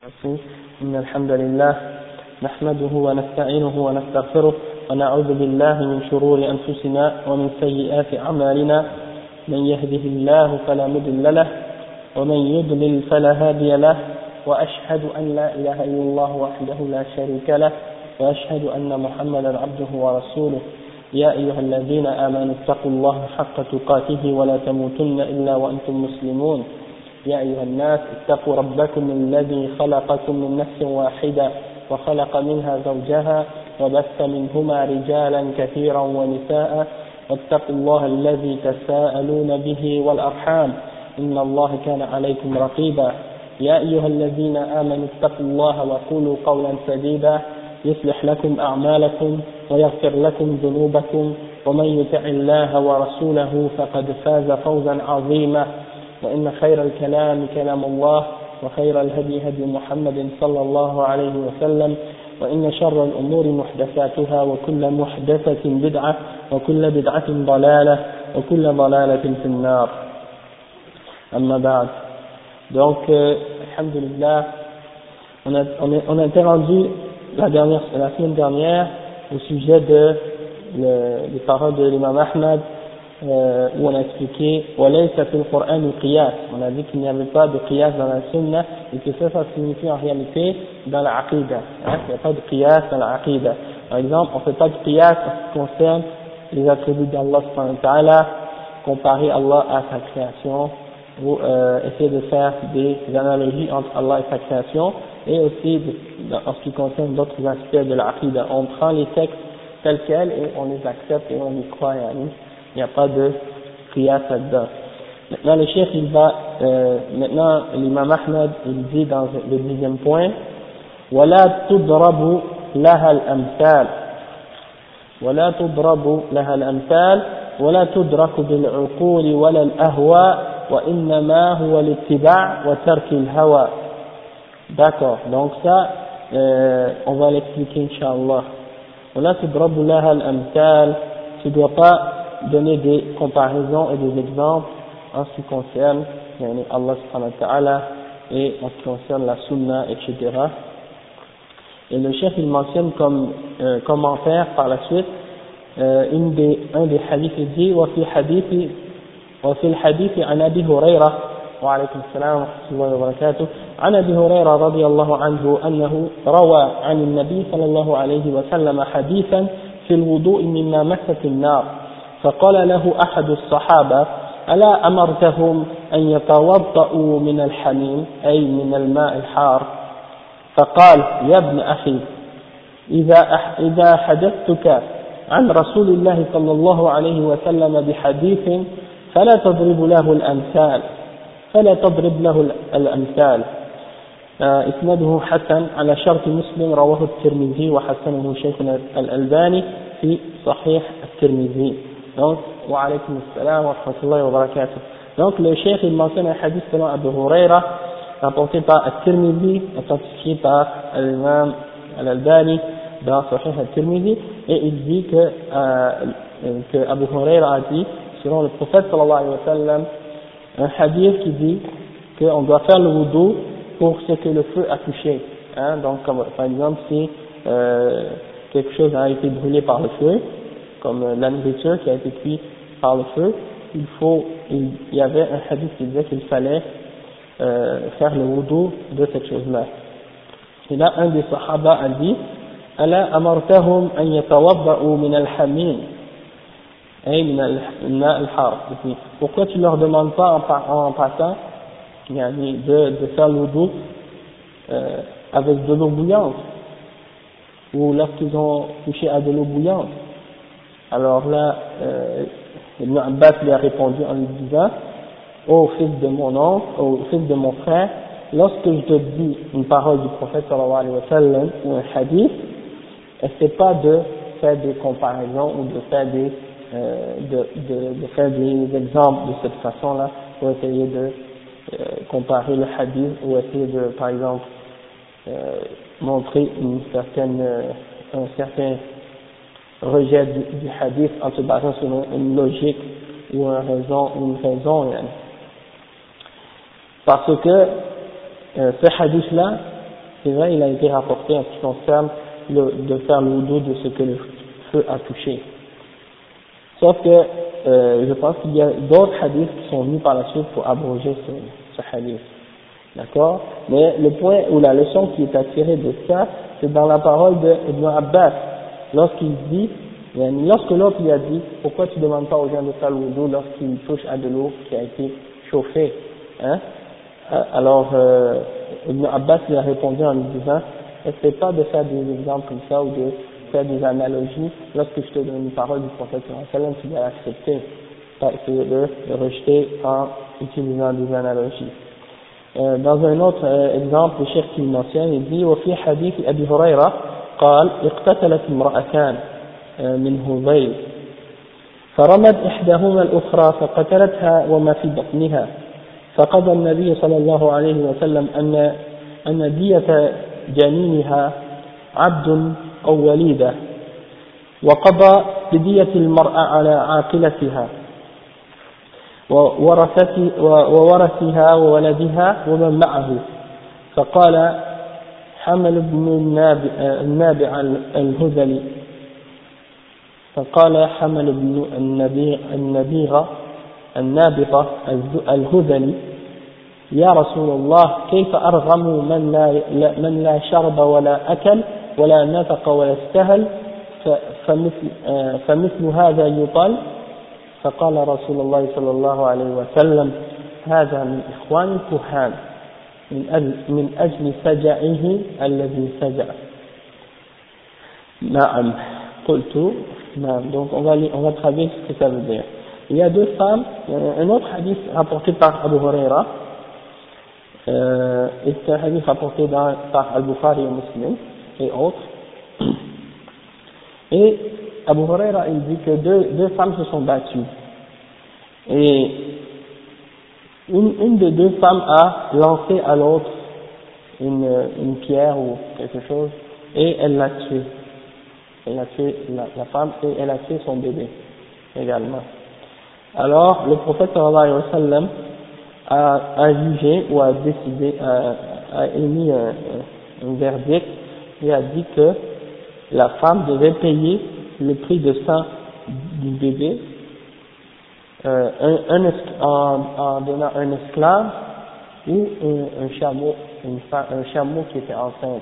إن الحمد لله نحمده ونستعينه ونستغفره ونعوذ بالله من شرور أنفسنا ومن سيئات أعمالنا من يهده الله فلا مضل له ومن يضلل فلا هادي له وأشهد أن لا إله إلا الله وحده لا شريك له وأشهد أن محمدا عبده ورسوله يا أيها الذين آمنوا اتقوا الله حق تقاته ولا تموتن إلا وأنتم مسلمون يا أيها الناس اتقوا ربكم الذي خلقكم من نفس واحدة وخلق منها زوجها وبث منهما رجالا كثيرا ونساء واتقوا الله الذي تساءلون به والأرحام إن الله كان عليكم رقيبا يا أيها الذين آمنوا اتقوا الله وقولوا قولا سديدا يصلح لكم أعمالكم ويغفر لكم ذنوبكم ومن يطع الله ورسوله فقد فاز فوزا عظيما وإن خير الكلام كلام الله وخير الهدي هدي محمد صلى الله عليه وسلم وإن شر الأمور محدثاتها وكل محدثة بدعة وكل بدعة ضلالة وكل ضلالة في النار أما بعد. Donc, alhamdulillah, on a été rendu la semaine dernière au sujet des paroles de l'imam Ahmad où on a expliqué وَلَيْسَ فِي الْقُرْآنِ قِيَاسٌ. On a dit qu'il n'y avait pas de qiyas dans la sunna et que ça signifie en réalité dans la aqidah. Il n'y a pas de qiyas dans la aqidah. Par exemple, on ne fait pas de qiyas en ce qui concerne les attributs d'Allah subhanahu wa ta'ala, comparer Allah à sa création ou essayer de faire des analogies entre Allah et sa création, et aussi en ce qui concerne d'autres aspects de la aqidah. On prend les textes tels quels et on les accepte et on y croit. Il n'y a pas de qiyas là-dedans. Maintenant, le cheikh, il va, maintenant, l'imam Ahmad, il dit dans le 10e point, وَلَا تُضْرَبُ لَهَا الْأَمْثَالِ وَلَا تُضْرَبُ لَهَا الْأَمْثَالِ وَلَا تُدْرَكُ بِالْعُقُولِ وَلَا الْأَهْوَاءِ وَإِنَّمَا هُوَ الاتِّبَاعُ وَتَرْكِ الْهَوَى. D'accord, donc ça, on va l'expliquer, Inch'Allah. وَلَا تُضْرَبُ لَهَا الْأَمْثَالِ. Tu ne dois pas donner des comparaisons et des exemples en ce qui concerne Allah subhanahu wa ta'ala et en ce qui concerne la sunna, etc. Et le chef il mentionne comme commentaire par la suite un des hadiths, il dit وفي الحديث عن أبي هريرة وعليكم السلام ورحمة الله وبركاته عن أبي هريرة رضي الله عنه أنه روى عن النبي صلى الله عليه وسلم حديثا في الوضوء مما مست النار فقال له أحد الصحابة ألا أمرتهم أن يتوضأوا من الحميم أي من الماء الحار فقال يا ابن أخي إذا حدثتك عن رسول الله صلى الله عليه وسلم بحديث فلا تضرب له الأمثال إسناده حسن على شرط مسلم رواه الترمذي وحسنه شيخنا الألباني في صحيح الترمذي. Donc, wa alaykum assalam wa rahmatullahi wa barakatuh. Donc, le cheikh, il mentionne un hadith selon Abu Huraira, rapporté par At-Tirmidhi, authentifié par l'imam Al-Albani dans Sahih At-Tirmidhi, et il dit que Abu Huraira a dit, selon le prophète sallallahu alayhi wa sallam, un hadith qui dit qu'on doit faire le wudu pour ce que le feu a touché. Donc, comme, par exemple, si quelque chose a été brûlé par le feu, comme la nourriture qui a été cuite par le feu, il y avait un hadith qui disait qu'il fallait faire le wudu de cette chose-là. Et là, un des sahaba a dit ألا أمرتهم أن يتوضأوا من الحميم أي من الماء الحار. Pourquoi tu leur demandes pas en passant de faire le wudu avec de l'eau bouillante ou lorsqu'ils ont touché à de l'eau bouillante? Alors là, Ibn Abbas lui a répondu en lui disant ô fils de mon oncle, ô fils de mon frère, lorsque je te dis une parole du prophète sallallahu alayhi wa sallam ou un hadith, essaie pas de faire des comparaisons ou de faire des exemples de cette façon-là pour essayer de comparer le hadith ou essayer de, par exemple, montrer un certain rejet du hadith en se basant sur une logique ou une raison. Parce que ce hadith-là, c'est vrai, il a été rapporté en ce qui concerne de faire le wudu de ce que le feu a touché. Sauf que je pense qu'il y a d'autres hadiths qui sont venus par la suite pour abroger ce hadith. D'accord? Mais le point ou la leçon qui est attirée de ça, c'est dans la parole de Ibn Abbas, lorsqu'il dit, lorsque l'autre lui a dit, pourquoi tu ne demandes pas aux gens de faire le wudu lorsqu'ils touchent à de l'eau qui a été chauffée, hein? Alors, Ibn Abbas lui a répondu en lui disant, essaie pas de faire des exemples comme ça ou de faire des analogies. Lorsque je te donne une parole du prophète sallallahu alayhi wa sallam, tu dois l'accepter, pas essayer de le rejeter en utilisant des analogies. Dans un autre exemple, le cheikh qui mentionne, il dit وفي حديث أبي هريرة قال اقتتلت امرأتان من هذيل فرمت إحداهما الأخرى فقتلتها وما في بطنها فقضى النبي صلى الله عليه وسلم أن دية جنينها عبد أو وليدة وقضى بدية المرأة على عاقلتها وورثها وولدها ومن معه فقال حمل بن النابع الهذلي فقال حمل بن النابغة الهذلي يا رسول الله كيف أرغم من لا شرب ولا أكل ولا نطق ولا استهل فمثل هذا يطال فقال رسول الله صلى الله عليه وسلم هذا من إخوان الكهان من أجل سجعه الذي سجع. نعم قلت نعم. Donc on va traduire ce que ça veut dire. Il y a deux femmes, un autre hadith rapporté par Abu Huraira, et c'est un hadith rapporté par Al-Bukhari et Muslim et autres. Et Abu Huraira il dit que deux femmes se sont battues. Et une des deux femmes a lancé à l'autre une pierre ou quelque chose et elle l'a tué. Elle a tué la femme et elle a tué son bébé également. Alors le prophète sallallahu alayhi wa sallam a jugé ou a décidé, a émis un verdict et a dit que la femme devait payer le prix de sang du bébé en donnant un esclave ou un chameau qui était enceinte.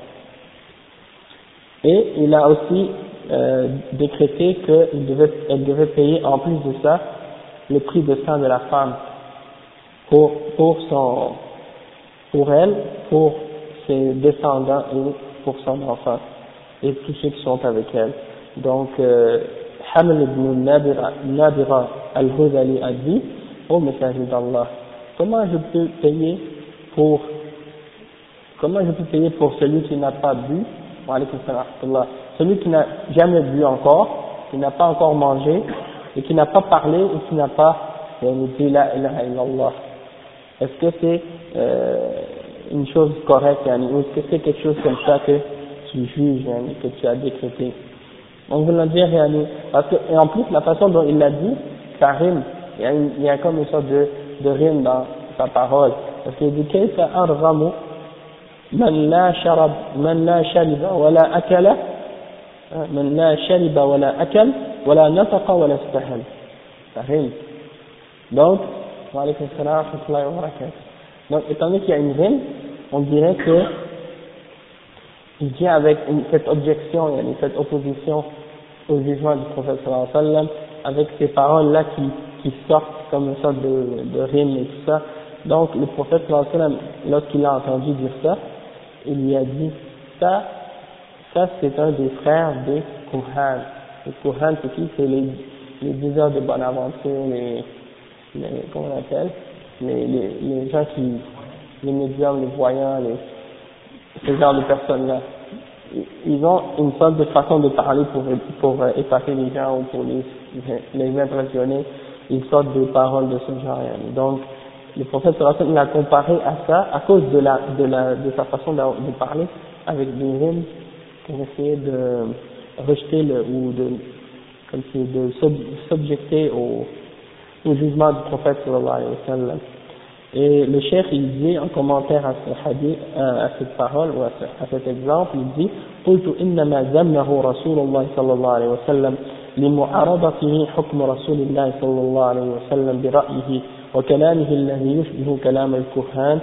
Et il a aussi décrété qu'elle devait payer en plus de ça le prix de sang de la femme pour elle, pour ses descendants et pour son enfant et tous ceux qui sont avec elle. Donc Haml ibn Nabira al-Hudali a dit, ô messager d'Allah, comment je peux payer pour celui qui n'a pas bu, celui qui n'a jamais bu encore, qui n'a pas encore mangé, et qui n'a pas parlé, et qui n'a pas dit la ilaha illallah. Est-ce que c'est une chose correcte, ou est-ce que c'est quelque chose comme ça que tu juges, que tu as décrété? On veut le dire, parce que, et en plus, la façon dont il l'a dit, ça rime. Il y a comme une sorte de rime dans sa parole. Parce qu'il dit, Kayfa arghamu man la shariba wala akala, man la shariba wala akal, wala nataqa wala istahal. Ça rime. Donc, wa alaykum assalam wa rahmatullahi wa barakatuh. Donc, étant donné qu'il y a une rime, on dirait que il vient avec cette objection, cette opposition au jugement du prophète sallallahu alayhi wa sallam, avec ces paroles-là qui sortent comme une sorte de rime et tout ça. Donc le prophète sallallahu alayhi wa sallam, lorsqu'il a entendu dire ça, il lui a dit, ça c'est un des frères des Kohan. Les Kohan c'est qui? C'est les diseurs de bonne aventure, comment on appelle? Les gens les médiums, les voyants, ce genre de personnes-là. Ils ont une sorte de façon de parler pour épater les gens ou pour les impressionner. Ils sortent des paroles de ce genre. Donc, le prophète sallallahu alayhi wa sallam l'a comparé à ça à cause de sa façon de parler avec des rimes pour essayer de rejeter de s'objecter au jugement du prophète sallallahu alayhi wa sallam. Et le cheikh il dit en commentaire à ce hadith, à cette parole ou à cet exemple, il dit قلت إنما ذمه رسول الله صلى الله عليه وسلم لمعارضته حكم رسول الله صلى الله عليه وسلم برأيه وكلامه الذي يشبه كلام الكهان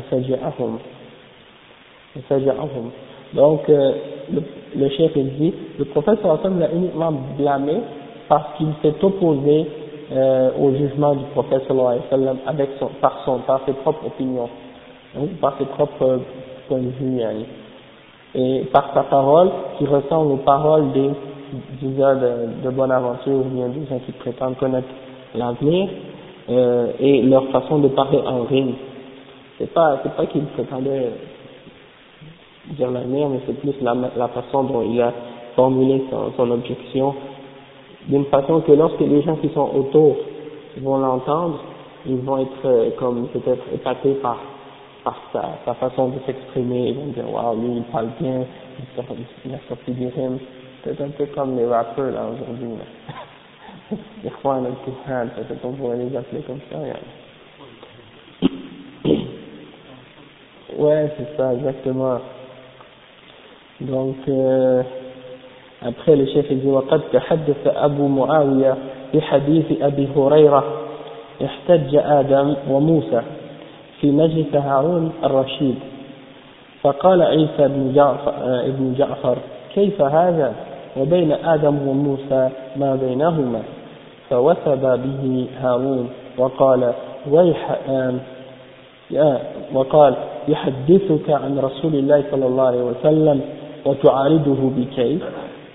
وسجعهم. Donc le cheikh il dit le prophète sallallahu alayhi wa sallam l'a uniquement blâmé parce qu'il s'est opposé au jugement du prophète sallallahu alayhi wa sallam par ses propres opinions, hein, par ses propres points de vue, yani. Et par sa parole qui ressemble aux paroles des diseurs de bonne aventure ou bien des gens qui prétendent connaître l'avenir, et leur façon de parler en rime. C'est pas qu'ils prétendaient dire l'avenir, mais c'est plus la façon dont il a formulé son objection, d'une façon que lorsque les gens qui sont autour vont l'entendre, ils vont être comme peut-être épatés par sa façon de s'exprimer. Ils vont dire waouh, lui il parle bien, il a sorti des rimes. C'est un peu comme les rappeurs là aujourd'hui. Les Juan al-Kuhan, peut-être on pourrait les appeler comme ça. Ouais, c'est ça, exactement. Donc après le chef dit وقد تحدث أبو معاوية بحديث أبي هريرة احتج آدم وموسى في مجلس هارون الرشيد فقال عيسى ابن جعفر كيف هذا وبين آدم وموسى ما بينهما فوثب به هارون وقال يحدثك عن رسول الله صلى الله عليه وسلم وتعارضه بكيف.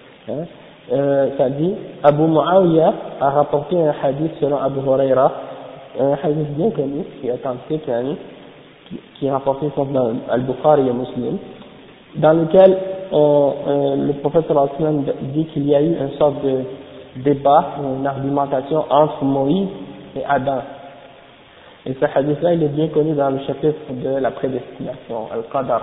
Ça dit, Abu Muawiyah a rapporté un hadith selon Abu Huraira, un hadith bien connu, qui est authentique, qui est rapporté dans Al-Bukhari et Muslim, dans lequel le prophète sallallahu alayhi wa sallam dit qu'il y a eu une sorte de débat, une argumentation entre Moïse et Adam. Et ce hadith-là, il est bien connu dans le chapitre de la prédestination, Al-Qadar.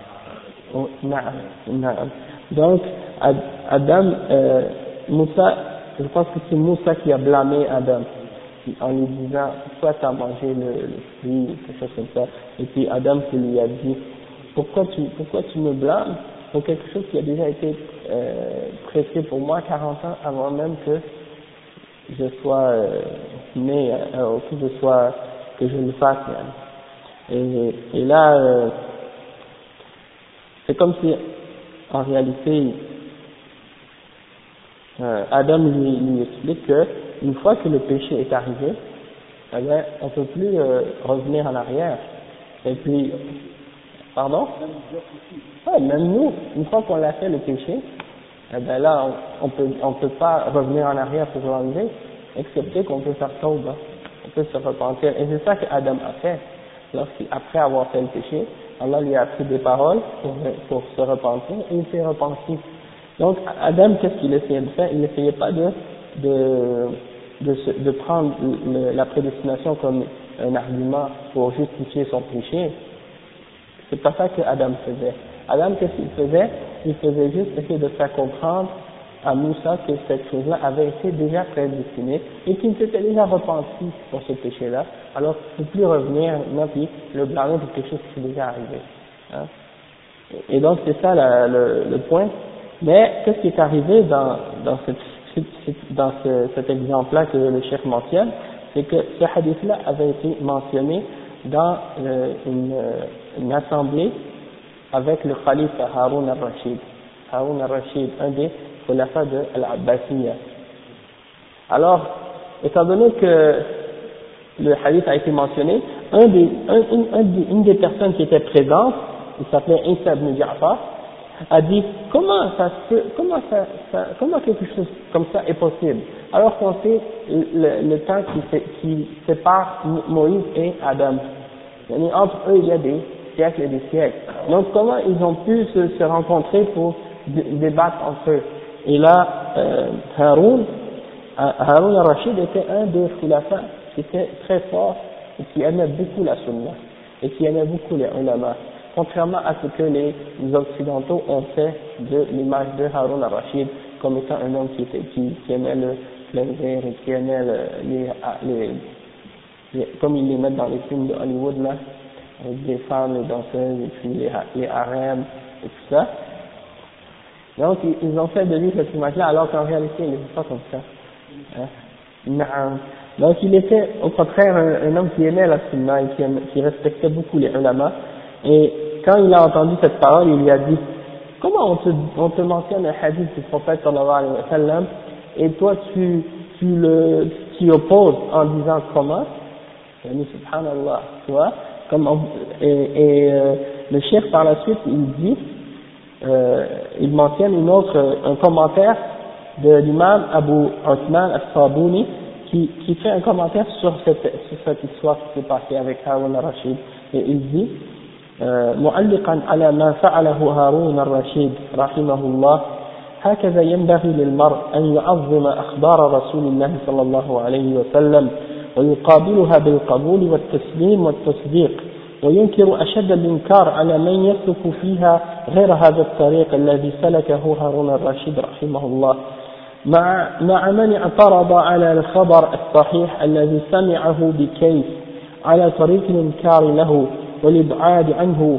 Donc, Adam, Moussa, je pense que c'est Moussa qui a blâmé Adam, en lui disant, pourquoi tu as mangé le fruit, quelque chose comme ça. Et puis Adam qui lui a dit, pourquoi tu me blâmes pour quelque chose qui a déjà été prêté pour moi 40 ans avant même que je sois né, que je le fasse. Et là, c'est comme si, en réalité, Adam lui explique que une fois que le péché est arrivé, eh bien, on ne peut plus revenir en arrière. Et puis, pardon? Ouais, même nous, une fois qu'on l'a fait le péché, eh bien là, on peut pas revenir en arrière pour l'enlever, excepté qu'on peut faire tauba, on peut se repentir. Et c'est ça que Adam a fait. Après avoir fait le péché, Allah lui a appris des paroles pour se repentir, et il s'est repenti. Donc, Adam, qu'est-ce qu'il essayait de faire? Il n'essayait pas de prendre la prédestination comme un argument pour justifier son péché. C'est pas ça que Adam faisait. Adam, qu'est-ce qu'il faisait? Il faisait juste essayer de faire comprendre à Moussa que cette chose-là avait été déjà prédestinée et qu'il s'était déjà repenti pour ce péché-là. Alors, il ne faut plus revenir, non, puis le blâmer pour quelque chose qui est déjà arrivé. Hein? Et donc, c'est ça le point. Mais, qu'est-ce qui est arrivé dans cet exemple-là que le cheikh mentionne? C'est que ce hadith-là avait été mentionné dans une assemblée avec le khalife Haroun al-Rashid. Haroun al-Rashid, un des khulafas de Al-Abbasiyya. Alors, étant donné que le hadith a été mentionné, une des personnes qui était présente, il s'appelait Isa ibn Ja'far, a dit comment quelque chose comme ça est possible alors qu'on sait le temps qui sépare Moïse et Adam. Entre eux il y a des siècles et des siècles. Donc comment ils ont pu se rencontrer pour débattre entre eux? Et là Haroun al-Rashid était un des khulafas qui était très fort et qui aimait beaucoup la sunna et qui aimait beaucoup les ulama. Contrairement à ce que les occidentaux ont fait de l'image de Haroun al-Rashid comme étant un homme qui aimait le plaisir et qui aimait comme ils les mettent dans les films de Hollywood là, avec des femmes, les danseuses, et puis les harems, et tout ça. Donc, ils ont fait de lui cette image-là, alors qu'en réalité, il n'était pas comme ça. Hein? Non. Donc, il était, au contraire, un homme qui aimait la sunna et qui respectait beaucoup les ulama. Et quand il a entendu cette parole, il lui a dit, comment on te mentionne un hadith du prophète sallallahu alayhi wa sallam, et toi tu opposes en disant comment? Yani, subhanallah, tu vois? Le cheikh par la suite, il dit, il mentionne un commentaire de l'imam Abu Uthman al-Sabuni qui fait un commentaire sur cette histoire qui s'est passée avec Harun al-Rashid, et il dit معلقا على ما فعله هارون الرشيد رحمه الله هكذا ينبغي للمرء أن يعظم أخبار رسول الله صلى الله عليه وسلم ويقابلها بالقبول والتسليم والتصديق وينكر أشد الإنكار على من يسلك فيها غير هذا الطريق الذي سلكه هارون الرشيد رحمه الله مع من اعترض على الخبر الصحيح الذي سمعه بكيف على طريق الإنكار له والإبعاد عنه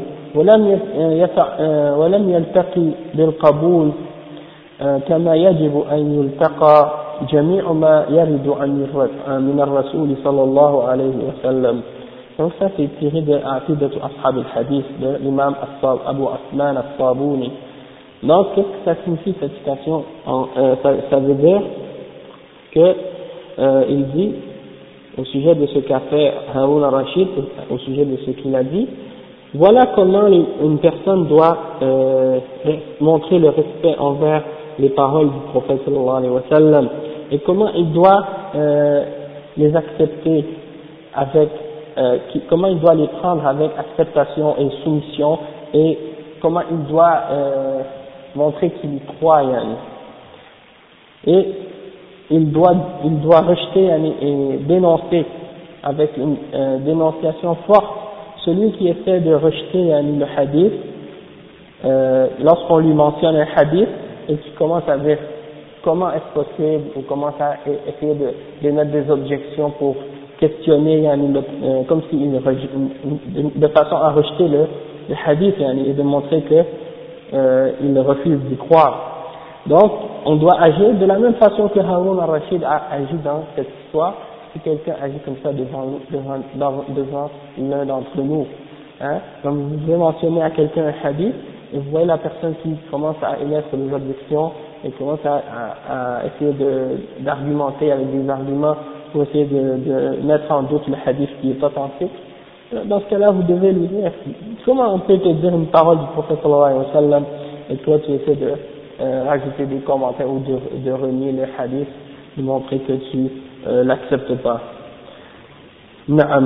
ولم يلتقي بالقبول كما يجب أن يلتقى جميع ما يرد من الرسول صلى الله عليه وسلم. Donc ça c'est tiré de Aqidatu Ashab al-Hadith de l'imam Abu Uthman al-Sabuni. Donc qu'est-ce que ça signifie cette citation? Ça veut dire que il dit au sujet de ce qu'a fait Harun al-Rashid, au sujet de ce qu'il a dit, voilà comment une personne doit montrer le respect envers les paroles du prophète sallallahu alayhi wa sallam, et comment il doit les accepter avec comment il doit les prendre avec acceptation et soumission, et comment il doit montrer qu'il y croit, et il doit rejeter et dénoncer avec une dénonciation forte celui qui essaie de rejeter le hadith lorsqu'on lui mentionne un hadith et qui commence à dire comment est-ce possible, ou commence à essayer de mettre des objections pour questionner comme s'il de façon à rejeter le hadith et de montrer que il refuse d'y croire. Donc on doit agir de la même façon que Harun al-Rashid a agi dans cette histoire. Si quelqu'un agit comme ça devant l'un d'entre nous, hein, comme vous pouvez mentionner à quelqu'un un hadith, et vous voyez la personne qui commence à émettre des objections et commence à essayer d'argumenter avec des arguments pour essayer de mettre en doute le hadith qui est authentique, dans ce cas-là vous devez lui dire comment on peut te dire une parole du prophète sallallahu alayhi wa sallam et toi tu essaies de rajouter des commentaires ou de renier le hadith, de montrer que tu l'acceptes pas. Naam.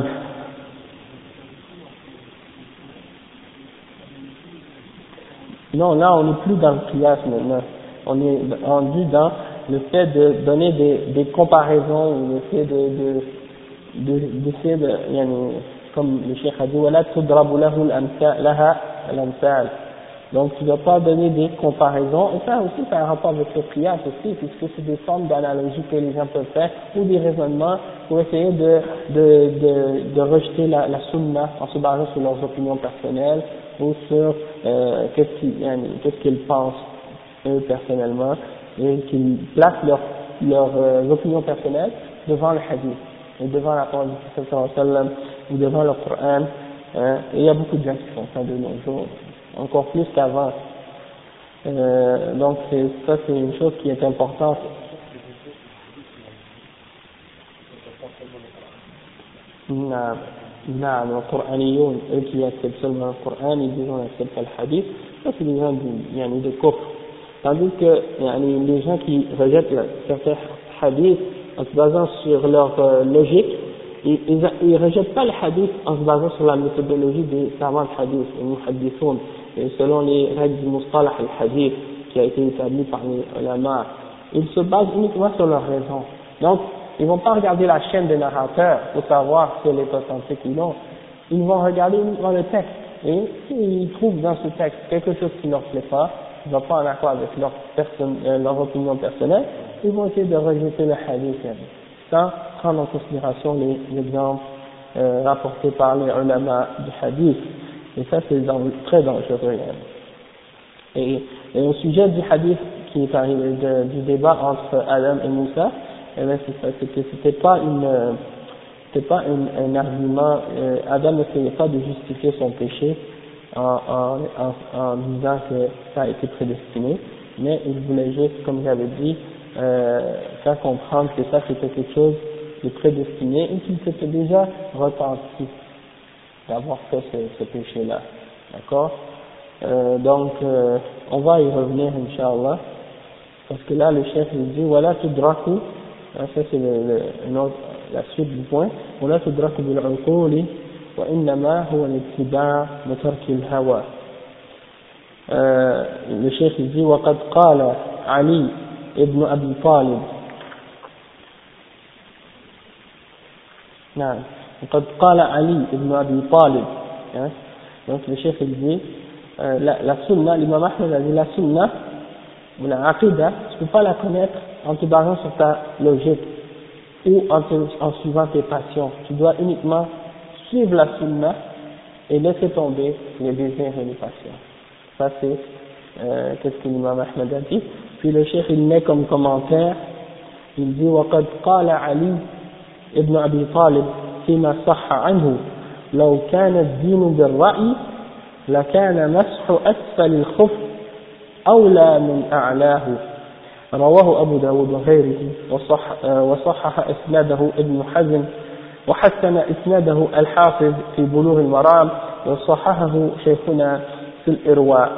Non, là on n'est plus dans le qiyas maintenant, on est rendu dans le fait de donner des comparaisons, ou d'essayer de comme le cheikh a dit ولا تضرب له لها الأمثال. Donc tu ne dois pas donner des comparaisons, et ça aussi ça a un rapport avec le qiyas aussi, puisque c'est des formes d'analogie que les gens peuvent faire, ou des raisonnements pour essayer de rejeter la sunna en se basant sur leurs opinions personnelles, ou sur qu'est-ce qu'ils pensent eux personnellement, et qu'ils placent leurs opinions personnelles devant le hadith, et devant la parole du prophète sallallahu alayhi wa sallam, ou devant le Coran, et il y a beaucoup de gens qui font ça de nos jours, encore plus qu'avant. Donc ça c'est une chose qui est importante. Non, le Coraniyoun, eux qui acceptent seulement le Coran, ils disent on accepte pas le hadith, ça c'est des gens de kufr. Tandis que les gens qui rejettent certains hadiths en se basant sur leur logique, ils rejettent pas le hadith en se basant sur la méthodologie des savants de hadith, les muhaddithoun, et selon les règles du mustalah al-hadith qui a été établi par les ulama. Ils se basent uniquement sur leurs raisons. Donc, ils vont pas regarder la chaîne des narrateurs pour savoir si elle est authentique ou non. Ils vont regarder uniquement le texte. Et s'ils trouvent dans ce texte quelque chose qui ne leur plaît pas, qui ne va pas en accord avec leur opinion personnelle, ils vont essayer de rejeter le hadith, sans prendre en considération les exemples rapportés par les ulama du hadith. Et ça, c'est très dangereux. Et au sujet du hadith qui est arrivé, du débat entre Adam et Moussa, eh bien, c'est ça, c'était pas un argument, Adam n'essayait pas de justifier son péché en disant que ça a été prédestiné, mais il voulait juste, comme j'avais dit, faire comprendre que ça c'était quelque chose de prédestiné et qu'il s'était déjà repenti d'avoir fait ce péché-là. D'accord? Donc, on va y revenir, Inch'Allah, parce que là, le chef il dit, voilà, tudraku, ça c'est la suite du point, voilà, tudraku bil-uquli, wa innama huwa al-ittiba' wa tarki al-hawa. Le chef il dit, wa qad qala Ali ibn Abi Talib, نعم وقد قال علي ibn Abi Talib, donc le chef il dit, la sunna, l'imam Ahmed a dit la sunna, ou la aqidah, tu ne peux pas la connaître en te basant sur ta logique ou en suivant tes passions. Tu dois uniquement suivre la sunna et laisser tomber les désirs et les passions. Ça c'est qu'est-ce que l'imam Ahmed a dit. Puis le chef il met comme commentaire, il dit وقد قال علي ابن أبي طالب فيما صح عنه لو كان الدين بالرأي لكان مسح أسفل الخف أولى من أعلاه. رواه أبو داود وغيره وصحح إسناده ابن حزم وحسن إسناده الحافظ في بلوغ المرام وصححه شيخنا في الإرواء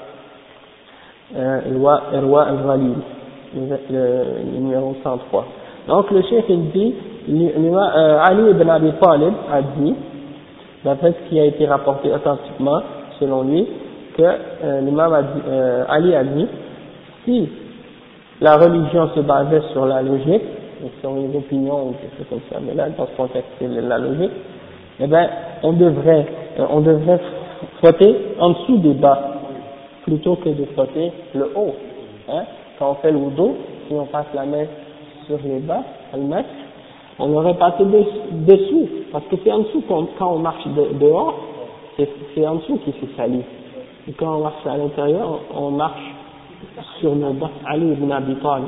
إرواء الغليل numéro 103. Donc le cheikh il dit, Ali ibn Abi Talib a dit, d'après ce qui a été rapporté authentiquement selon lui, que l'imam Ali a dit, si la religion se basait sur la logique, sur les opinions ou quelque chose comme ça, mais là dans ce contexte c'est la logique, eh ben on devrait frotter en dessous des bas plutôt que de frotter le haut. Quand on fait le wudu, si on passe la main sur les bas, on aurait passé dessous, parce que c'est en dessous quand on marche dehors, c'est en dessous qui s'est sali. Et quand on marche à l'intérieur, on marche sur nos bas. Ali ibn Abi Talib.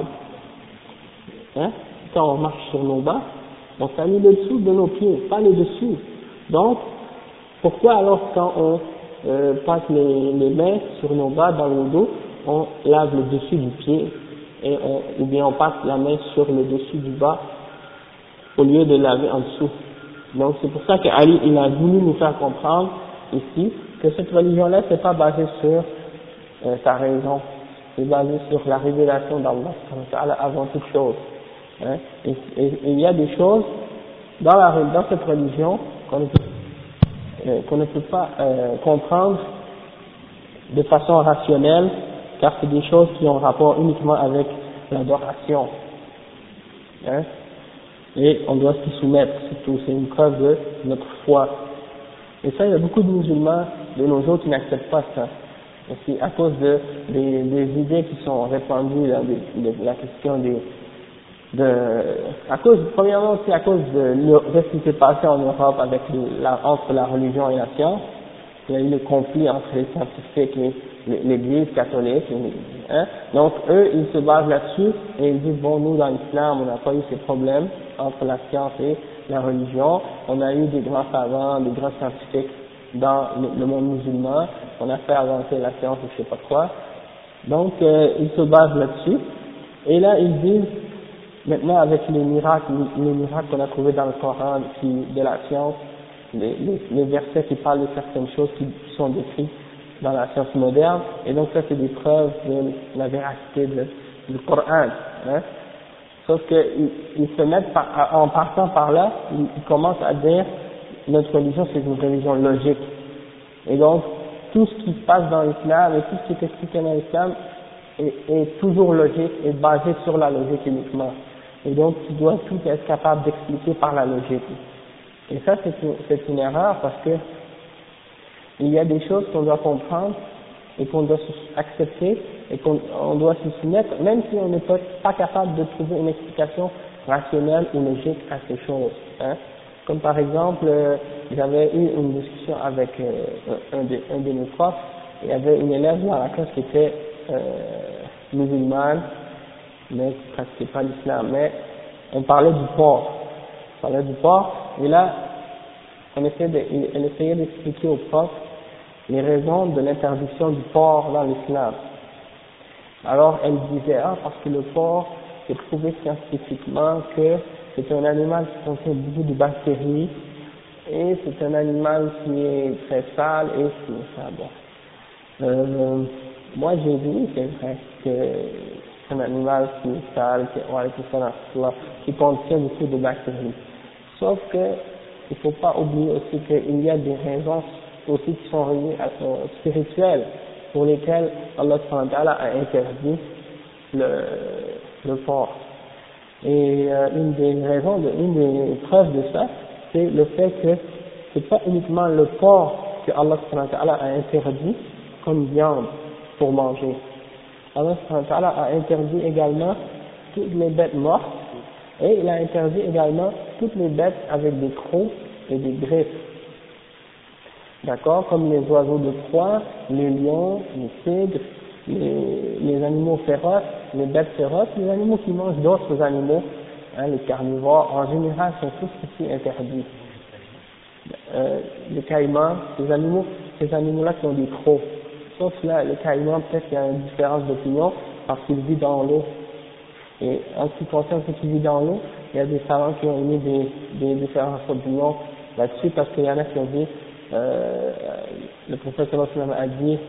Quand on marche sur nos bas, on salit le dessous de nos pieds, pas le dessous. Donc, pourquoi alors quand on passe les mains sur nos bas dans le dos, on lave le dessus du pied ou bien on passe la main sur le dessus du bas au lieu de laver en dessous. Donc c'est pour ça que Ali il a voulu nous faire comprendre ici que cette religion-là c'est pas basée sur sa raison, c'est basé sur la révélation d'Allah avant toute chose. Et il y a des choses dans cette religion qu'on ne peut pas comprendre de façon rationnelle, car c'est des choses qui ont rapport uniquement avec l'adoration. Et on doit s'y soumettre, surtout, c'est une preuve de notre foi. Et ça, il y a beaucoup de musulmans de nos jours qui n'acceptent pas ça. Et c'est à cause des idées qui sont répandues de la question premièrement c'est à cause de ce qui s'est passé en Europe avec entre la religion et la science. Il y a eu le conflit entre les scientifiques et l'église catholique, donc eux ils se basent là-dessus et ils disent bon nous dans l'islam on n'a pas eu ces problèmes entre la science et la religion, on a eu des grands savants, des grands scientifiques dans le monde musulman, on a fait avancer la science ou je sais pas quoi, donc ils se basent là-dessus et là ils disent maintenant avec les miracles qu'on a trouvés dans le Coran de la science, les versets qui parlent de certaines choses qui sont décrites dans la science moderne, et donc ça c'est des preuves de la véracité du Coran. Sauf qu'ils se mettent en partant par là, ils commencent à dire notre religion c'est une religion logique. Et donc tout ce qui se passe dans l'islam et tout ce qui est expliqué dans l'islam est toujours logique et basé sur la logique uniquement. Et donc tu dois tout être capable d'expliquer par la logique. Et ça c'est une erreur parce que il y a des choses qu'on doit comprendre et qu'on doit accepter et qu'on doit s'y soumettre, même si on n'est pas capable de trouver une explication rationnelle ou logique à ces choses. Comme par exemple, j'avais eu une discussion avec un de mes profs, il y avait une élève dans la classe qui était musulmane, mais qui ne pratiquait pas l'islam, mais on parlait du porc. On parlait du porc, et là, elle essayait d'expliquer au prof les raisons de l'interdiction du porc dans l'islam. Alors elle disait, parce que le porc, c'est prouvé scientifiquement que c'est un animal qui contient beaucoup de bactéries, et c'est un animal qui est très sale, et c'est ça, bon. Moi j'ai dit, c'est vrai, que c'est un animal qui est sale, qui contient beaucoup de bactéries. Sauf que, il ne faut pas oublier aussi qu'il y a des raisons aussi qui sont reliées spirituelles, pour lesquelles Allah a interdit le porc. Et une des preuves de ça, c'est le fait que c'est pas uniquement le porc que Allah a interdit comme viande pour manger. Allah a interdit également toutes les bêtes mortes, et il a interdit également toutes les bêtes avec des crocs et des griffes. D'accord? Comme les oiseaux de proie, les lions, les tigres, les animaux féroces, les bêtes féroces, les animaux qui mangent d'autres animaux, les carnivores, en général sont tous ici interdits. Les caïmans, ces animaux-là qui ont des crocs. Sauf là, le caïman, peut-être qu'il y a une différence d'opinion parce qu'il vit dans l'eau. Et en ce qui concerne ce qui vit dans l'eau, il y a des savants qui ont émis des différences d'opinion là-dessus parce qu'il y en a qui ont dit, le prophète a dit,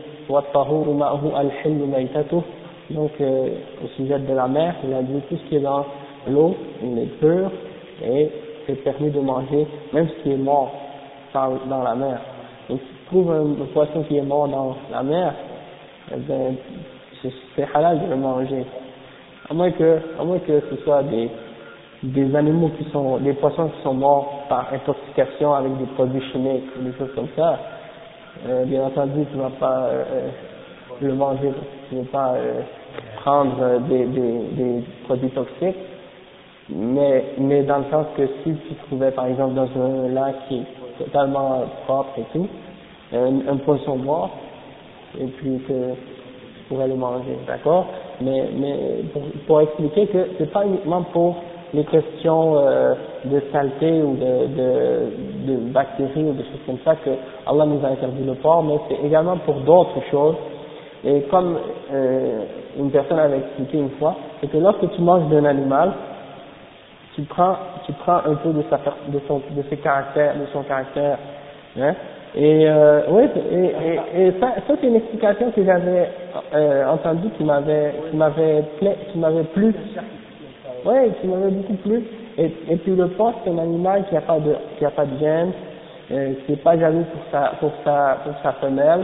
donc au sujet de la mer, il a dit tout ce qui est dans l'eau, il est pur et c'est permis de manger même ce qui est mort dans la mer. Donc si tu trouves un poisson qui est mort dans la mer, eh ben, c'est halal de le manger. À moins que ce soit des animaux des poissons qui sont morts par intoxication avec des produits chimiques ou des choses comme ça. Bien entendu, tu ne vas pas le manger, tu ne vas pas prendre des produits toxiques, mais dans le sens que si tu te trouvais par exemple dans un lac qui est totalement propre et tout, un poisson mort, et puis que tu pourrais le manger, d'accord? Mais pour expliquer que c'est pas uniquement pour les questions de saleté ou de bactéries ou des choses comme ça que Allah nous a interdit le porc, mais c'est également pour d'autres choses. Et comme une personne avait expliqué une fois, c'est que lorsque tu manges d'un animal, tu prends un peu de son caractère, hein. Et oui, et ça c'est une explication que j'avais entendue qui m'avait plu. Oui, qui m'avait beaucoup plu. Et puis le porc, c'est un animal qui a pas de gêne, qui n'est pas jaloux pour sa femelle.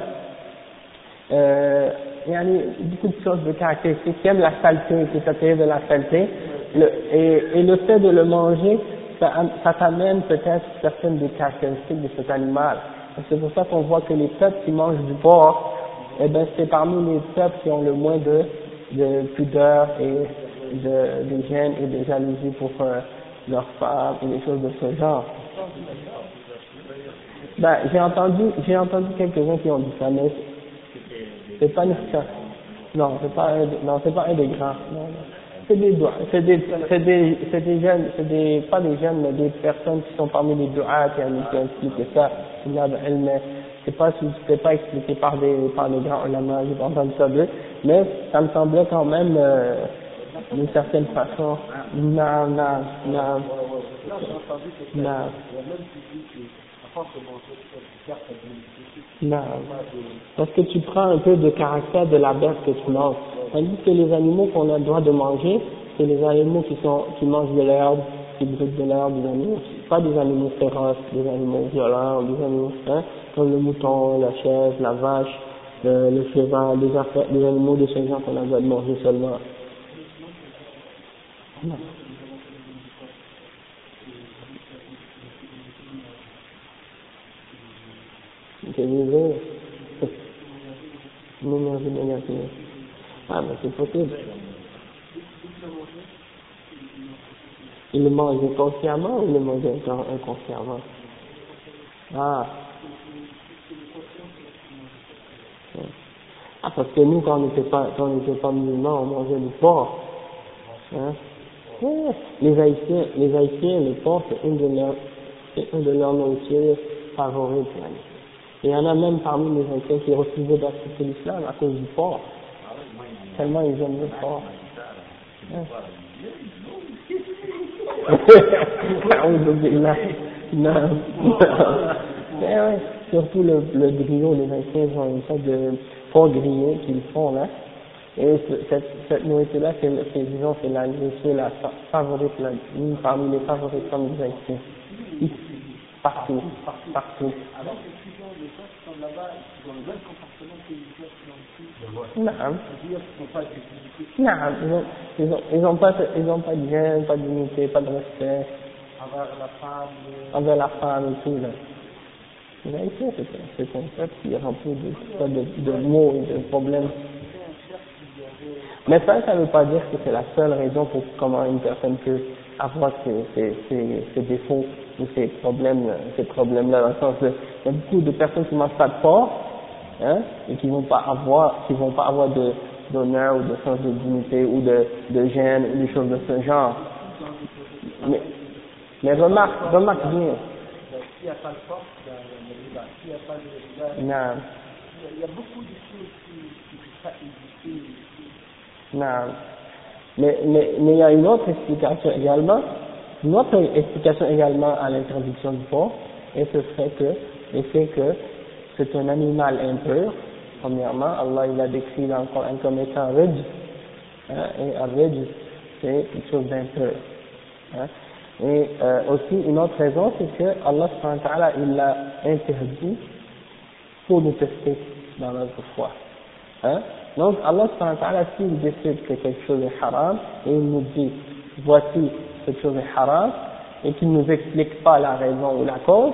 Il y a beaucoup de choses de caractéristiques, qui aime la saleté, qui est attiré de la saleté. Et le fait de le manger, ça t'amène peut-être certaines des caractéristiques de cet animal. C'est pour ça qu'on voit que les peuples qui mangent du porc, eh ben c'est parmi les peuples qui ont le moins de pudeur et de gêne et de jalousie pour leurs femmes et des choses de ce genre. Ben j'ai entendu quelques-uns qui ont dit ça, mais c'est pas nécessaire. Non, c'est pas un des grands. Non. C'est des jeunes, pas des jeunes, mais des personnes qui sont parmi les du'at qui ont expliqué ça. Mais c'était pas expliqué par les grands ulama, j'ai pas entendu ça d'eux, mais ça me semblait quand même, d'une certaine façon, non. Non. Parce que tu prends un peu de caractère de la bête que tu manges. Tandis que les animaux qu'on a le droit de manger, c'est les animaux qui mangent de l'herbe, qui broutent de l'herbe, pas des animaux féroces, des animaux violents, des animaux, comme le mouton, la chèvre, la vache, le cheval, des animaux de ce genre qu'on a le droit de manger seulement. Non. L'énergie négative. Ah, mais c'est possible. Il le mangeait consciemment ou il le mangeait inconsciemment? Ah. Ah, parce que nous, quand on n'était pas musulmans, on mangeait du porc. Hein? Ouais. Les Haïtiens, le porc, c'est une de leurs nourritures favorites. Et il y en a même parmi les Haïtiens qui refusaient d'accepter l'islam à cause du porc. Tellement ils aiment le porc. Mais ouais, surtout le griot, les Haïtiens ont une sorte de porc grillé qu'ils font là. Et cette nourriture-là, disons, c'est la nourriture la favorite, une parmi les favorites comme les Haïtiens. Partout. Alors que souvent, les gens qui sont là-bas, ils ont le même comportement que les gens qui sont ici. Non. Ils ont pas de gêne, pas de dignité, pas de respect. Envers la femme et tout, là. Les Haïtiens, c'est un concept qui est rempli de mots et de problèmes. Mais ça ne veut pas dire que c'est la seule raison pour comment une personne peut avoir ces défauts ou ces problèmes-là, dans le sens de, il y a beaucoup de personnes qui mangent pas de porc, hein, et qui vont pas avoir d'honneur ou de sens de dignité ou de gêne ou des choses de ce genre. Mais remarque bien. S'il n'y a pas le porc, s'il n'y a pas le non. Il y a beaucoup de choses qui ne peuvent pas exister. Non. Mais il y a une autre explication également à l'interdiction du porc, et ce serait que c'est un animal impur. Premièrement, Allah il a décrit dans le Coran comme étant rijs, hein, et un rijs c'est quelque chose d'impur. Hein. Et aussi une autre raison, c'est que Allah subhanahu wa ta'ala il l'a interdit pour nous tester dans notre foi. Hein? Donc Allah subhanahu wa ta'ala, s'il décide que quelque chose est haram, et il nous dit, voici, cette chose est haram, et qu'il ne nous explique pas la raison ou la cause,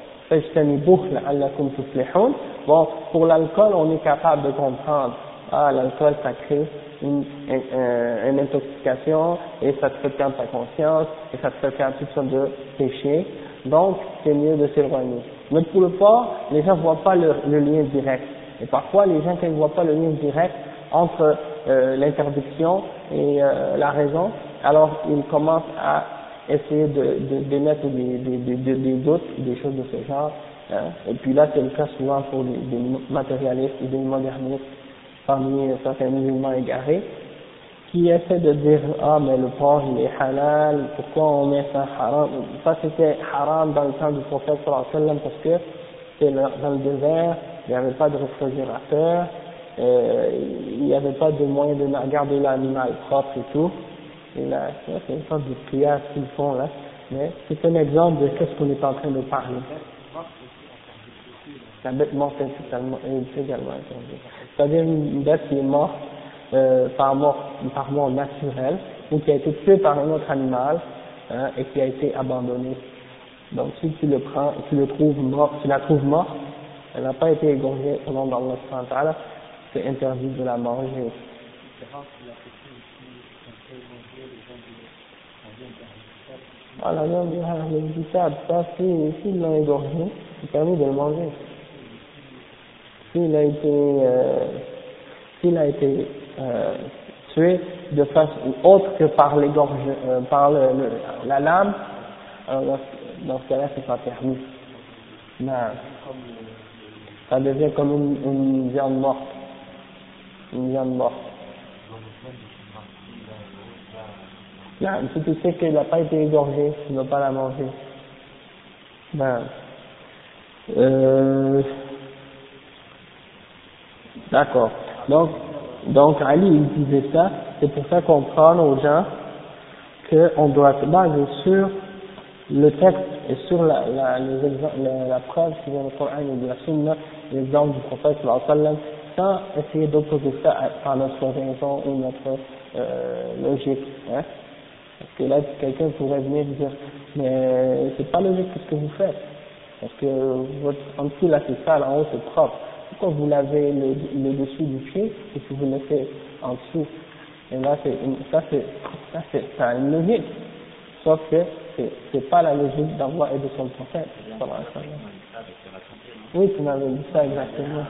bon, pour l'alcool, on est capable de comprendre, l'alcool, ça crée une intoxication, et ça te fait perdre ta conscience, et ça te fait perdre toutes sortes de péchés, donc c'est mieux de s'éloigner. Mais pour le porc, les gens ne voient pas le lien direct. Et parfois, les gens, quand ils ne voient pas le lien direct entre l'interdiction et la raison, alors ils commencent à essayer d'émettre des doutes, des choses de ce genre. Hein. Et puis là, c'est le cas souvent pour des matérialistes ou des modernistes parmi certains musulmans égarés, qui essaient de dire mais le porc il est halal, pourquoi on met ça haram? Ça c'était haram dans le temps du prophète sallallahu alayhi wa sallam parce que c'était dans le désert, il n'y avait pas de réfrigérateur, il n'y avait pas de moyen de garder l'animal propre et tout. Et là, c'est une sorte de prière qu'ils font là, mais c'est un exemple de ce qu'on est en train de parler. La bête morte est également interdite. C'est-à-dire une bête qui est morte par mort naturelle, ou qui a été tuée par un autre animal, hein, et qui a été abandonnée. Donc si tu le prends, tu la trouves morte, elle n'a pas été égorgée au nom d'Allah subhanahu wa ta'ala, c'est interdit de la manger. La viande du kitab, ça, s'ils l'ont égorgé, c'est permis de le manger. S'il a été tué de façon autre que par par la lame, alors dans ce cas-là, c'est pas permis. Non. Ça devient comme une viande morte. Une viande morte. Non, si tu sais qu'elle n'a pas été égorgée, tu ne vas pas la manger. Non. D'accord. Donc Ali il disait ça, c'est pour ça qu'on prend aux gens qu'on doit se baser sur le texte et sur la preuve qui vient du Coran et de la Sunna, l'exemple du prophète sallallahu alayhi wa sallam, sans essayer d'opposer ça par notre raison ou notre logique. Hein? Parce que là, quelqu'un pourrait venir dire, mais c'est pas logique ce que vous faites. Parce que en dessous là c'est sale, en haut c'est propre. Pourquoi vous lavez le dessus du pied et que vous laissez en dessous? Et là ça a une logique. Sauf que c'est pas la logique d'Allah et de son prophète. Oui, tu m'avais dit ça exactement.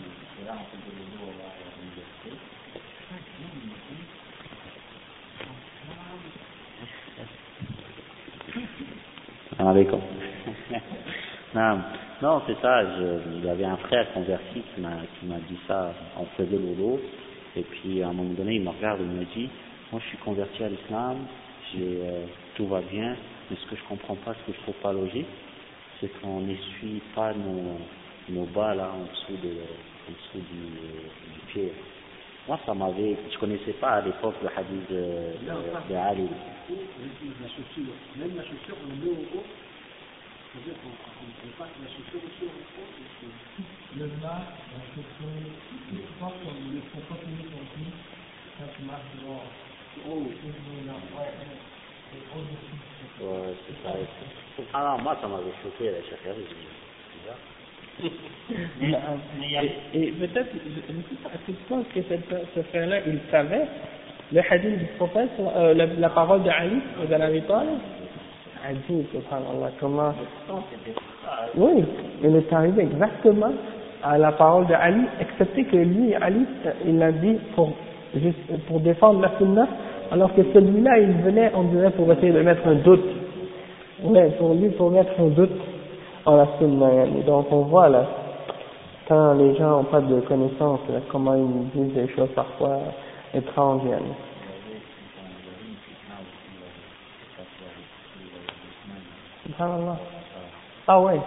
Alaikum. Non, non, c'est ça, il y avait un frère converti qui m'a dit ça, on faisait l'eau, et puis à un moment donné il me regarde et il me dit, moi je suis converti à l'islam, tout va bien, mais ce que je comprends pas, ce que je trouve pas logique, c'est qu'on n'essuie pas nos bas là en dessous du pied. Moi ça m'avait, je connaissais pas à l'époque le hadith de Ali. Même la chaussure, on le met au haut. C'est-à-dire qu'on ne fait pas la chaussure aussi au haut. Le bas, la chaussure, je pense qu'on ne faut pas tenir son pied quand tu marches dehors. Ouais, c'est ça. Ah non, moi ça m'avait choqué la chaussure, et peut-être, je ne sais pas, est-ce que tu penses que ce frère-là, il savait le hadith du prophète, la parole de Ali, de Abi Talib? Hadith, subhanallah, comment? Oui, il est arrivé exactement à la parole de Ali, excepté que lui, Ali, il l'a dit pour défendre la sunna, alors que celui-là, il venait, on dirait, pour essayer de mettre un doute. Ouais, pour lui, pour mettre un doute en la sunna. Donc on voit là, quand les gens n'ont pas de connaissances, comment ils disent des choses parfois étranges. Subhanallah. Ah ouais.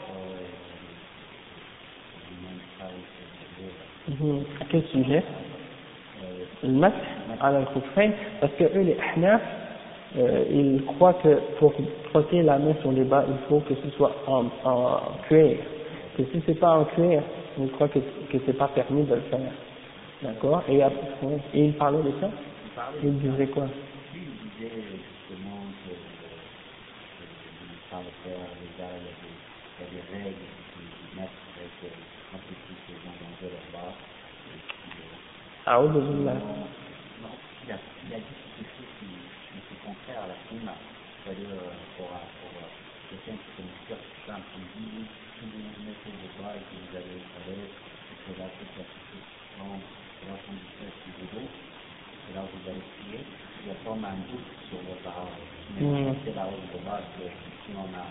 À quel sujet? Le masque à l'al-Khuffayn, parce que eux, les Ahnaf, ils croient que pour frotter la main sur les bas, il faut que ce soit en cuir. Que si c'est pas en cuir, ils croient que c'est pas permis de le faire. D'accord? Et il parlait de ça? Il disait quoi? Il disait justement que par le faire légal, il y a des règles qui mettent que quand ils poussent les gens dans leur bas. Ah oui, non, il a dit quelque chose qui est contraire à la sunna, c'est-à-dire pour quelqu'un qui connaît pas l'islam, qui dit si vous vous mettez le bas et que vous allez au soleil, et que là toute la situation, là quand vous faites du dos, et là vous allez prier, il y a comme un doute sur vos paroles. Mais c'est la hausse de base que si on a.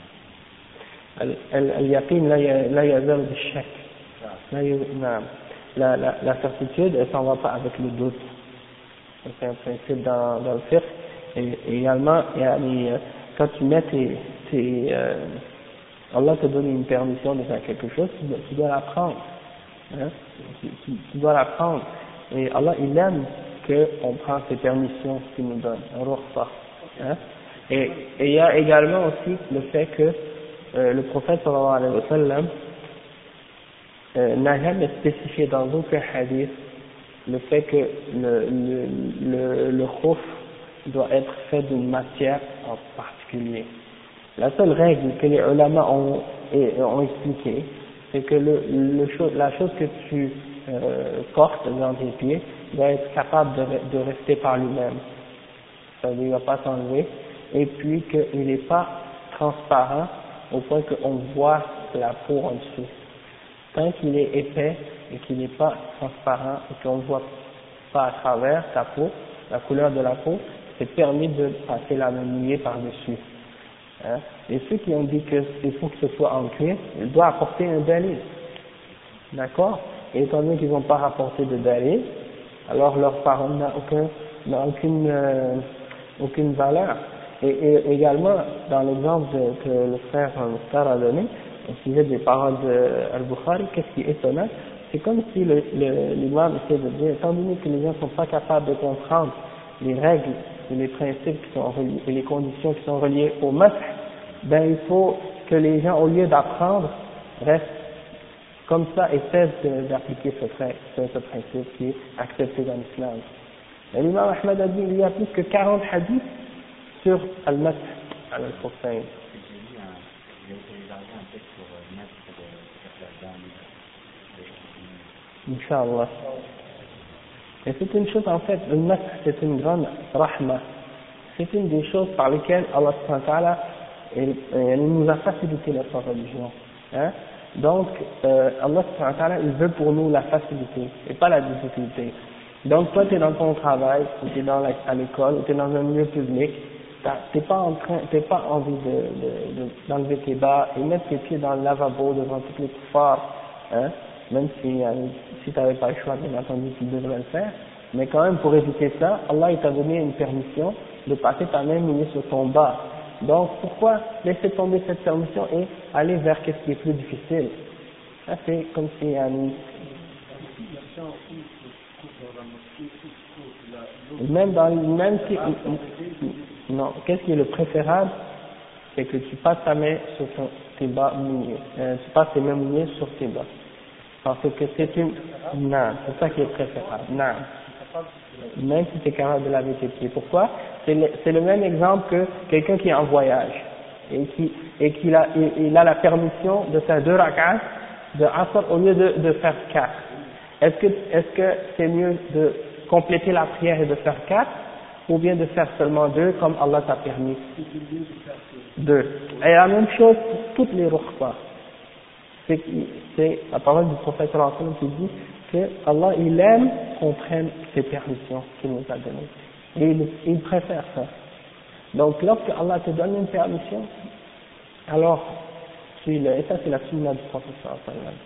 اليقين لا يزال بالشك. La certitude, elle s'en va pas avec le doute. C'est un principe dans le fiqh. Et également, quand tu mets Allah te donne une permission de faire quelque chose, tu dois la prendre. Hein? Tu dois la prendre. Et Allah, il aime qu'on prend ces permissions qu'il nous donne. Hein? Et il y a également aussi le fait que le prophète sallallahu alayhi wa sallam n'a jamais spécifié dans aucun hadith le fait que le khouf doit être fait d'une matière en particulier. La seule règle que les ulama ont expliquée, c'est que la chose que tu portes dans tes pieds doit être capable de rester par lui-même. Ça ne va pas s'enlever. Et puis qu'il n'est pas transparent au point qu'on voit la peau en dessous. Tant qu'il est épais et qu'il n'est pas transparent et qu'on ne voit pas à travers ta peau, la couleur de la peau, c'est permis de passer la main mouillée par-dessus. Hein? Et ceux qui ont dit qu'il faut que ce soit en cuir, ils doivent apporter un dalil. D'accord? Et étant donné qu'ils n'ont pas rapporté de dalil, alors leur parole n'a aucune valeur. Et également, dans l'exemple que le frère Mokhtar a donné, au sujet des paroles d'Al-Bukhari, qu'est-ce qui est étonnant, c'est comme si l'imam essaie de dire, étant donné que les gens ne sont pas capables de comprendre les règles et les principes qui sont reliés, et les conditions qui sont reliées au masque, ben il faut que les gens, au lieu d'apprendre, restent comme ça et cessent d'appliquer ce principe qui est accepté dans l'islam. L'imam Ahmed a dit il y a plus que 40 hadiths sur al-masah al-khuffayn. Inch'Allah. Et c'est une chose, en fait, le masah c'est une grande rahma, c'est une des choses par lesquelles Allah subhanahu wa ta'ala il nous a facilité notre religion. Hein? Donc, Allah subhanahu wa ta'ala, il veut pour nous la facilité et pas la difficulté. Donc, toi, tu es dans ton travail, ou tu es à l'école, ou tu es dans un lieu public, t'es pas envie d'enlever tes bas et mettre tes pieds dans le lavabo devant tous les kuffars, hein? Même si tu n'avais pas le choix, bien entendu, tu devrais le faire. Mais quand même, pour éviter ça, Allah il t'a donné une permission de passer ta main mouillée sur ton bas. Donc, pourquoi laisser tomber cette permission et aller vers ce qui est plus difficile? Ça, c'est comme si même si non, qu'est-ce qui est le préférable, c'est que tu passes ta main sur tes bas mouillés, tu passes tes mains mouillées sur tes bas, parce que c'est c'est ça qui est préférable, même si tu es capable de laver tes pieds. Pourquoi? C'est le même exemple que quelqu'un qui est en voyage et qu'il a la permission de faire 2 rak'ahs de Asr au lieu de faire 4. Est-ce que c'est mieux de compléter la prière et de faire 4 ou bien de faire seulement 2 comme Allah t'a permis? 2. Et la même chose pour toutes les rukhsas. C'est la parole du prophète sallallahu alayhi wa sallam qui dit que Allah il aime qu'on prenne ces permissions qu'il nous a données. Et il préfère ça. Donc lorsque Allah te donne une permission, alors suis-le. Et ça c'est la sunna du prophète sallallahu alayhi wa sallam.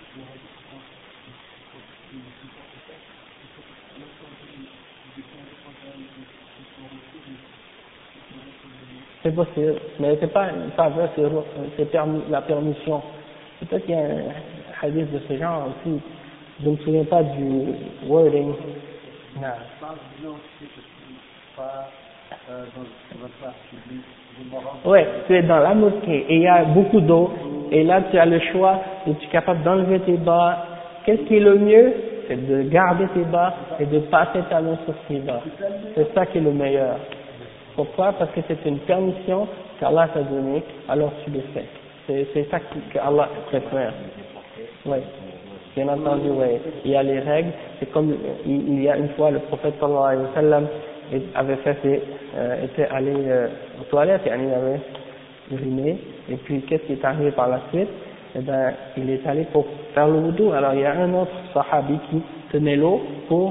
C'est possible, mais c'est pas une faveur, c'est la permission. Peut-être qu'il y a un hadith de ce genre aussi, je ne me souviens pas du wording. Non. Ouais, tu es dans la mosquée et il y a beaucoup d'eau, et là tu as le choix, et tu es capable d'enlever tes bas. Qu'est-ce qui est le mieux? C'est de garder tes bas et de passer ta main sur tes bas. C'est ça qui est le meilleur. Pourquoi? Parce que c'est une permission qu'Allah t'a donnée, alors tu le fais. C'est ça qu'Allah préfère. Oui, bien entendu, oui. Il y a les règles, c'est comme il y a une fois le prophète sallallahu alayhi wa sallam était allé aux toilettes, et il avait uriné, et puis qu'est-ce qui est arrivé par la suite? Eh ben, il est allé pour faire le wudu. Alors il y a un autre sahabi qui tenait l'eau pour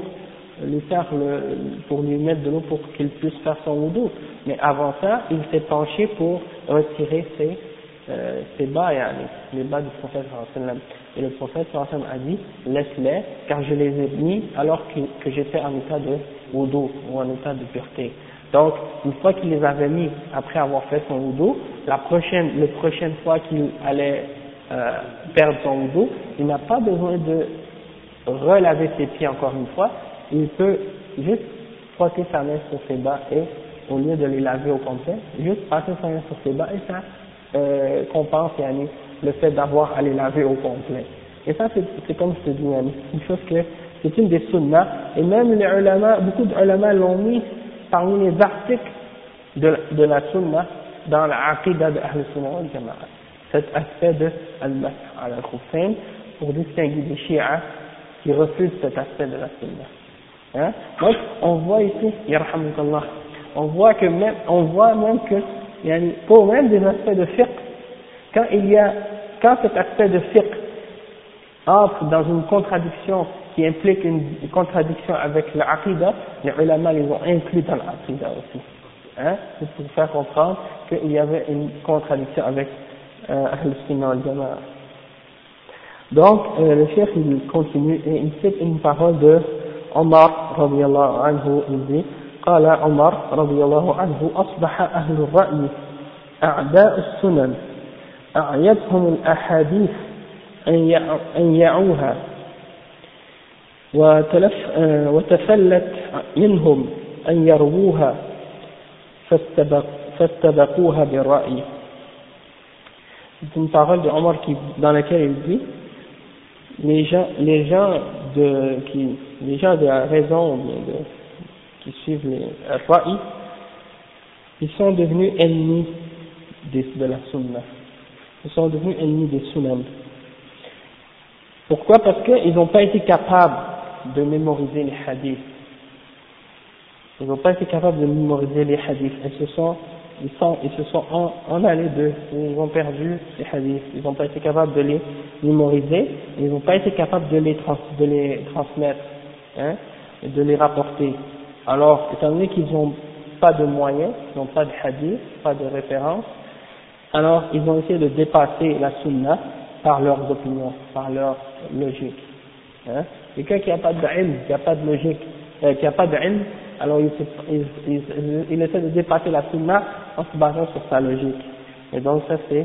lui mettre de l'eau pour qu'il puisse faire son wudu. Mais avant ça, il s'est penché pour retirer ses bas, les bas du prophète sallallahu alayhi wa sallam. Et le prophète sallallahu alayhi wa sallam a dit, laisse-les, car je les ai mis alors que j'étais en état de wudu, ou en état de pureté. Donc, une fois qu'il les avait mis après avoir fait son wudu, la prochaine fois qu'il allait perdre son wudu, il n'a pas besoin de relaver ses pieds encore une fois, il peut juste frotter sa main sur ses bas et au lieu de les laver au complet, juste passer sa main sur ses bas et ça compense le fait d'avoir à les laver au complet. Et ça c'est comme je te dis, une chose que c'est une des sunnas, et même les ulama, beaucoup d'ulama l'ont mis parmi les articles de la sunna dans la aqidah de Ahl Sunnah wal Jama'a, cet aspect de al-masah ala al-khuffayn, pour distinguer des chiites qui refusent cet aspect de la sunna. Hein? Donc, on voit ici, yarhamukallah, on voit même que, pour même des aspects de fiqh, quand cet aspect de fiqh entre dans une contradiction qui implique une contradiction avec l'aqidah, les ulama les ont inclus dans l'aqidah aussi. Hein? C'est pour faire comprendre qu'il y avait une contradiction avec Ahl Sunnah wal Jama'a. Donc, le chef il continue et il cite une parole de Omar radiyallahu anhu, il dit قال عمر رضي الله عنه أصبح أهل الرأي أعداء السنن أعيتهم الأحاديث أن يعوها وتفلت منهم أن يرووها فاستبقوها بالرأي. C'est une parole de Omar dans laquelle il dit les gens de la raison, ou bien qui suivent les ra'i, ils sont devenus ennemis de la sunna. Ils sont devenus ennemis des sunnah. Pourquoi? Parce qu'ils n'ont pas été capables de mémoriser les hadiths. Ils n'ont pas été capables de mémoriser les hadiths. Ils se sont en allés d'eux. Ils ont perdu les hadiths. Ils n'ont pas été capables de les mémoriser. Ils n'ont pas été capables de les transmettre, hein, et de les rapporter. Alors, étant donné qu'ils n'ont pas de moyens, ils n'ont pas de hadith, pas de référence, alors ils ont essayé de dépasser la sunna par leurs opinions, par leur logique. Hein. Quelqu'un qui n'a pas d'ilm, qui n'a pas de logique, qui n'a pas d'ilm, alors il essaie de dépasser la sunna en se basant sur sa logique. Et donc ça c'est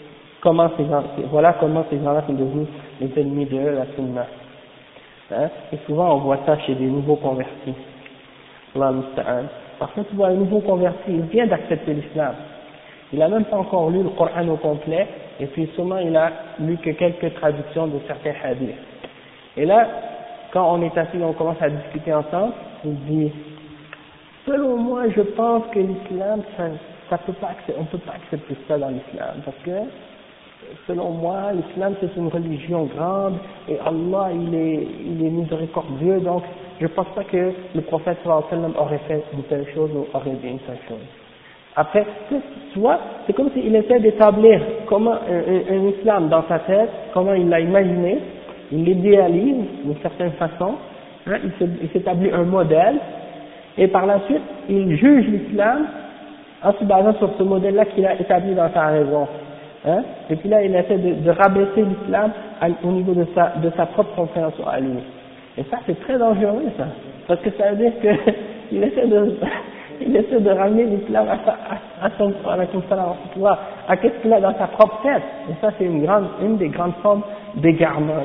voilà comment ces gens-là sont devenus les ennemis de la sunna. Hein. Et souvent on voit ça chez des nouveaux convertis. Allah musta'an. Parce que tu vois un nouveau converti, il vient d'accepter l'islam. Il n'a même pas encore lu le Coran au complet, et puis seulement il a lu que quelques traductions de certains hadiths. Et là, quand on est assis, on commence à discuter ensemble, il dit, selon moi, je pense que l'islam, on peut pas accepter ça dans l'islam, parce que, selon moi, l'islam c'est une religion grande, et Allah, il est miséricordieux, donc, je pense pas que le prophète sallallahu alayhi wa sallam aurait fait une telle chose ou aurait dit une telle chose. Après, tu vois, c'est comme s'il essaie d'établir comment un islam dans sa tête, comment il l'a imaginé, il l'idéalise d'une certaine façon, hein, il s'établit un modèle, et par la suite, il juge l'islam en se basant sur ce modèle-là qu'il a établi dans sa raison. Hein, et puis là, il essaie de rabaisser l'islam au niveau de sa propre compréhension à lui. Et ça, c'est très dangereux, ça. Parce que ça veut dire qu'il essaie de ramener l'islam à qu'est-ce qu'il a dans sa propre tête. Et ça, c'est une des grandes formes d'égarement.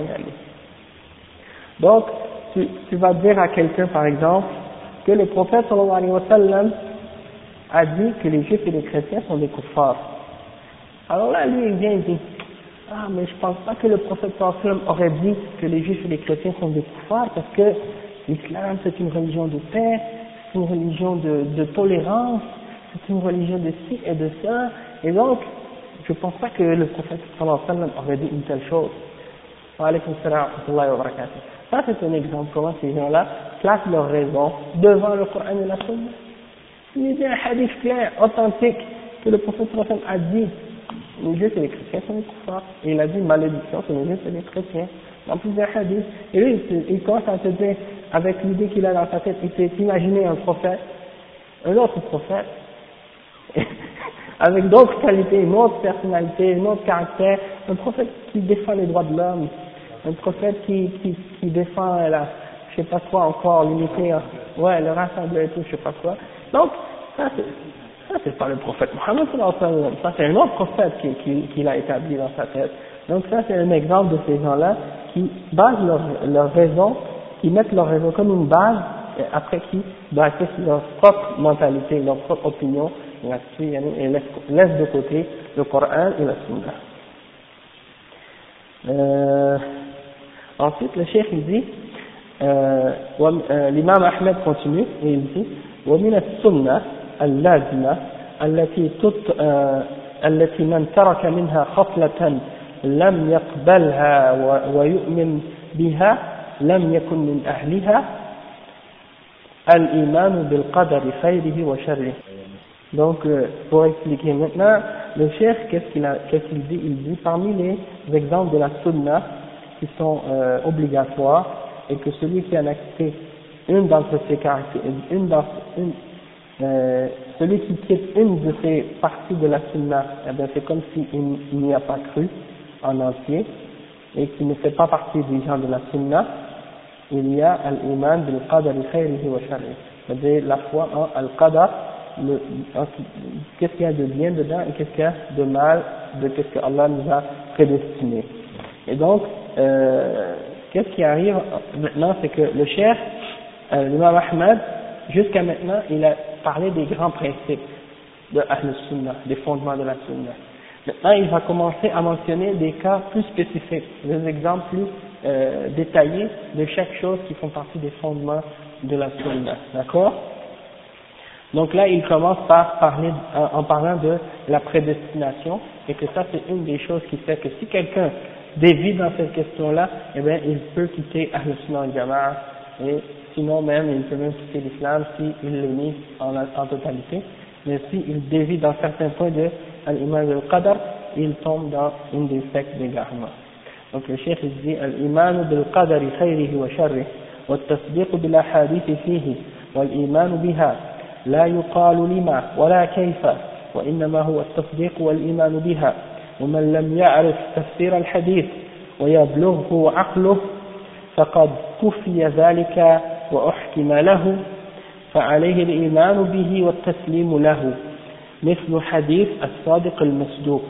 Donc, tu vas dire à quelqu'un, par exemple, que le prophète sallallahu alayhi wa sallam a dit que les juifs et les chrétiens sont des kuffars. Alors là, lui, il vient et dit, ah, mais je pense pas que le prophète sallallahu alayhi wa sallam aurait dit que les juifs et les chrétiens sont des kuffars, parce que l'islam, c'est une religion de paix, c'est une religion de tolérance, c'est une religion de ci et de ça, et donc, je pense pas que le prophète sallallahu alayhi wa sallam aurait dit une telle chose. Wa alaykum salam wa rahmatullahi wa barakatuh. Ça, c'est un exemple comment ces gens-là placent leur raison devant le Coran et la Sunna. Il y a un hadith clair, authentique, que le prophète sallallahu alayhi wa sallam a dit, les juifs et les chrétiens sont des kuffars. Et il a dit malédiction sur les juifs et les chrétiens. Dans plusieurs hadiths. Et lui, il commence à se dire, avec l'idée qu'il a dans sa tête, il s'est imaginé un prophète, un autre prophète, avec d'autres qualités, une autre personnalité, un autre caractère, un prophète qui défend les droits de l'homme, un prophète qui défend je sais pas quoi encore, l'unité, ouais, le rassemblement et tout, je sais pas quoi. Donc, ça c'est pas le prophète Mohammed sallallahu alayhi wa sallam, ça c'est un autre prophète qu'il a établi dans sa tête. Donc ça c'est un exemple de ces gens-là qui basent leur raison, qui mettent leur raison comme une base, et après qui basent sur leur propre mentalité, leur propre opinion là-dessus, et laissent de côté le Coran et la Sunna. Ensuite le cheikh il dit, l'imam Ahmed continue et il dit ومن السنة اللازمة التي من ترك منها خصلة لم يقبلها ويؤمن بها لم يكن من أهلها الإيمان بالقدر خيره وشره. Donc pour expliquer maintenant, le cheikh qu'est-ce qu'il dit? Il dit parmi les exemples de la sunna qui sont obligatoires, et que celui qui en a quitté une d'entre ces caractères, celui qui quitte une de ces parties de la sunna, eh bien c'est comme s'il n'y a pas cru en entier, et qui ne fait pas partie des gens de la sunna. Il y a al-iman bil qadar khayrihi wa sharrihi, c'est-à-dire la foi en al-qadar, qu'est-ce qu'il y a de bien dedans et qu'est-ce qu'il y a de mal, de qu'est-ce que Allah nous a prédestiné. Et donc, qu'est-ce qui arrive maintenant, c'est que le cheikh, l'imam Ahmed, jusqu'à maintenant, il a parlé des grands principes de Ahl Sunnah, des fondements de la Sunnah. Maintenant, il va commencer à mentionner des cas plus spécifiques, des exemples plus détaillés de chaque chose qui font partie des fondements de la Sunnah. D'accord? Donc là, il commence par parler, en parlant de la prédestination, et que ça, c'est une des choses qui fait que si quelqu'un dévie dans cette question-là, eh bien, il peut quitter Ahl Sunnah wal Jama'a et sinon même il peut même quitter l'islam s'il le nie en totalité, mais s'il dévie dans certains points de al-iman bil-qadar, il tombe dans une des sectes d'égarement. Donc le cheikh il dit al-iman bil-qadari khayrihi wa sharrihi wa at-tasdiq bil-ahadith fihi wal-iman biha la yuqalu lima wala kayfa wa innama huwa at-tasdiq wal-iman biha wa man lam ya'rif tafsir al-hadith wa yablughu 'aqluhu faqad kufiya dhalika wa uhkima lahu فعليه الإيمان به والتسليم له مثل حديث الصادق المصدوق.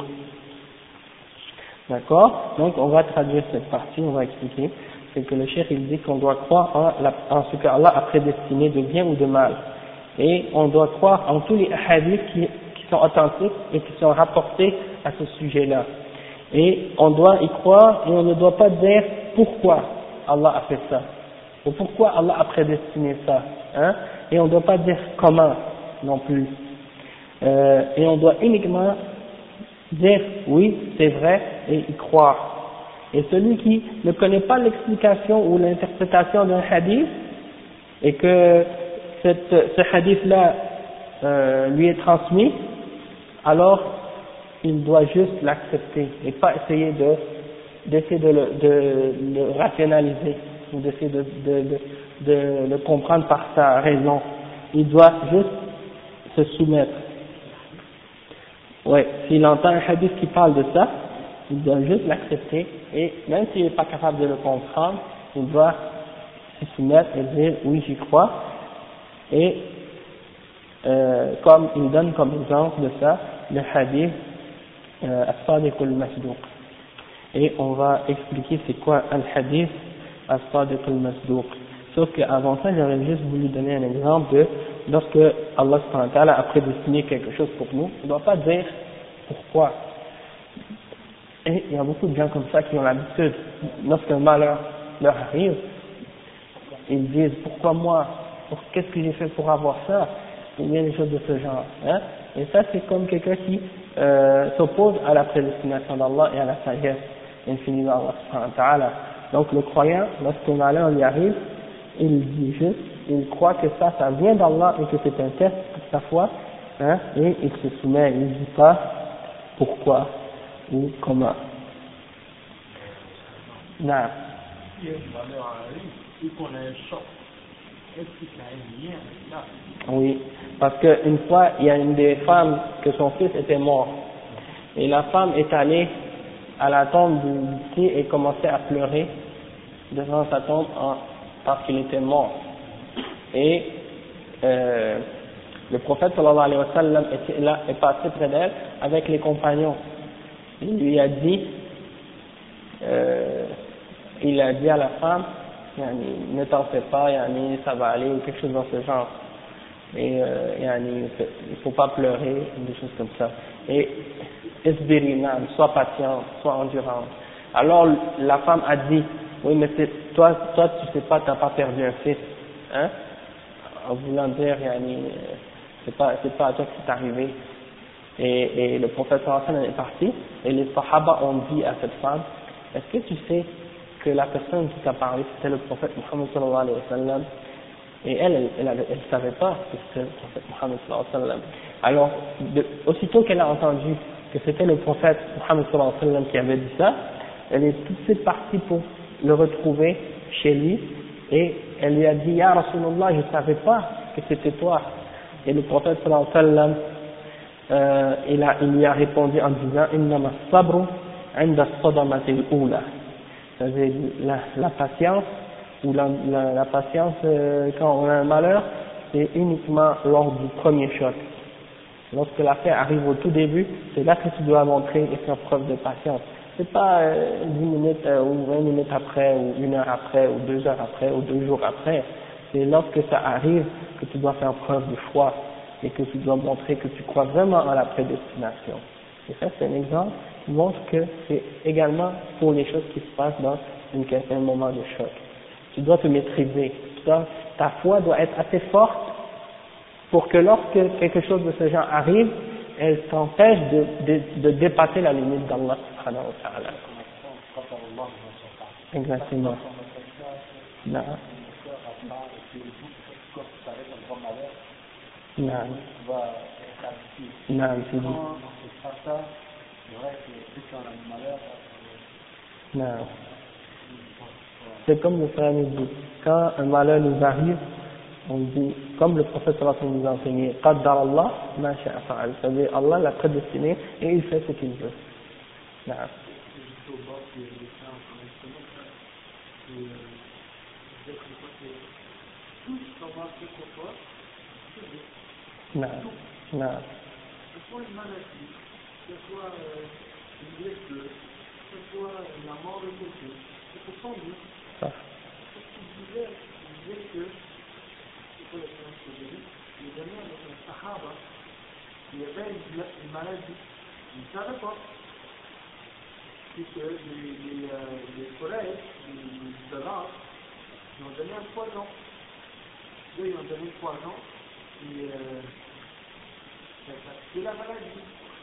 D'accord? Donc on va traduire cette partie, on va expliquer. C'est que le cheikh il dit qu'on doit croire en ce qu'Allah a prédestiné de bien ou de mal. Et on doit croire en tous les hadiths qui sont authentiques et qui sont rapportés à ce sujet-là. Et on doit y croire et on ne doit pas dire pourquoi Allah a fait ça. Ou pourquoi Allah a prédestiné ça. Hein? Et on ne doit pas dire comment non plus. Et on doit uniquement dire oui, c'est vrai, et y croire. Et celui qui ne connaît pas l'explication ou l'interprétation d'un hadith, et que ce hadith-là lui est transmis, alors il doit juste l'accepter et pas essayer d'essayer de le rationaliser ou d'essayer de le comprendre par sa raison. Il doit juste se soumettre. Ouais, s'il entend un hadith qui parle de ça, il doit juste l'accepter, et même s'il n'est pas capable de le comprendre, il doit se soumettre et dire oui, j'y crois. Et comme il donne comme exemple de ça le hadith as-sadiq al-masduq. Et on va expliquer c'est quoi al-hadith as-sadiq al-masduq. Sauf qu'avant ça, j'aurais juste voulu donner un exemple de lorsque Allah subhanahu wa ta'ala a prédestiné quelque chose pour nous, on ne doit pas dire pourquoi. Et il y a beaucoup de gens comme ça qui ont l'habitude, lorsqu'un malheur leur arrive, ils disent pourquoi moi, qu'est-ce que j'ai fait pour avoir ça, ou bien des choses de ce genre. Hein? Et ça c'est comme quelqu'un qui s'oppose à la prédestination d'Allah et à la sagesse infinie d'Allah subhanahu wa ta'ala. Donc le croyant, lorsqu'un malheur lui arrive, il dit juste, il croit que ça vient d'Allah et que c'est un test pour sa foi, hein, et il se soumet, il ne dit pas pourquoi ou comment. Non. Si un malheur arrive et qu'on a un choc, est-ce que ça a un lien avec ça? Oui, parce qu'une fois, il y a une des femmes que son fils était mort, et la femme est allée à la tombe du petit et commençait à pleurer devant sa tombe parce qu'il était mort. Et le prophète sallallahu alayhi wa sallam est passé près d'elle avec les compagnons. Il lui a dit, à la femme, ne t'en fais pas, ça va aller, ou quelque chose dans ce genre. Et il faut pas pleurer, des choses comme ça. Et isbirinam, sois patient, sois endurant. Alors la femme a dit, oui mais toi tu sais pas, t'as pas perdu un fils, hein, en voulant dire c'est pas à toi que c'est arrivé. Et le prophète sallallahu alayhi wa sallam est parti, et les sahaba ont dit à cette femme, est-ce que tu sais que la personne qui t'a parlé c'était le prophète Muhammad sallallahu alayhi wa sallam? Et elle savait pas que c'était le prophète Muhammad sallallahu alayhi wa sallam. Alors aussitôt qu'elle a entendu que c'était le prophète Muhammad sallallahu alayhi wa sallam qui avait dit ça, elle est tout de suite partie pour le retrouver chez lui, et elle lui a dit, Ya Rasulullah, je savais pas que c'était toi. Et le prophète sallallahu alayhi wa sallam, il lui a répondu en disant, Innama sabru inda sadamati al-ula. C'est-à-dire la patience, ou la patience quand on a un malheur, c'est uniquement lors du premier choc. Lorsque l'affaire arrive au tout début, c'est là que tu dois montrer et faire preuve de patience. C'est pas 10 minutes ou 20 minutes après, ou 1 heure après, ou 2 heures après, ou 2 jours après. C'est lorsque ça arrive que tu dois faire preuve de foi et que tu dois montrer que tu crois vraiment en la prédestination. Et ça, c'est un exemple qui montre que c'est également pour les choses qui se passent dans un moment de choc. Tu dois te maîtriser. Ta foi doit être assez forte pour que lorsque quelque chose de ce genre arrive, elle t'empêche de dépasser la limite d'Allah subhanahu wa ta'ala. Exactement. Non. نعم نعم سيدي نعم. C'est comme le frère nous dit, quand un malheur nous arrive, on dit, comme le prophète nous a enseigné, Qaddar Allah, ma sha'a fa'al, c'est-à-dire Allah l'a prédestiné et il fait ce qu'il veut. نعم. نعم نعم. Que ce soit une maladie, que ce soit une blessure, que ce soit la mort de quelqu'un, c'est pour son but. Ça. Il disait que, c'est pas le sens que j'ai dit, il donnait avec un sahaba, il y avait une maladie, il ne savait pas. Puisque les collègues, les salades, ils ont donné un poison. Eux, ils ont donné un poison, et c'est la maladie.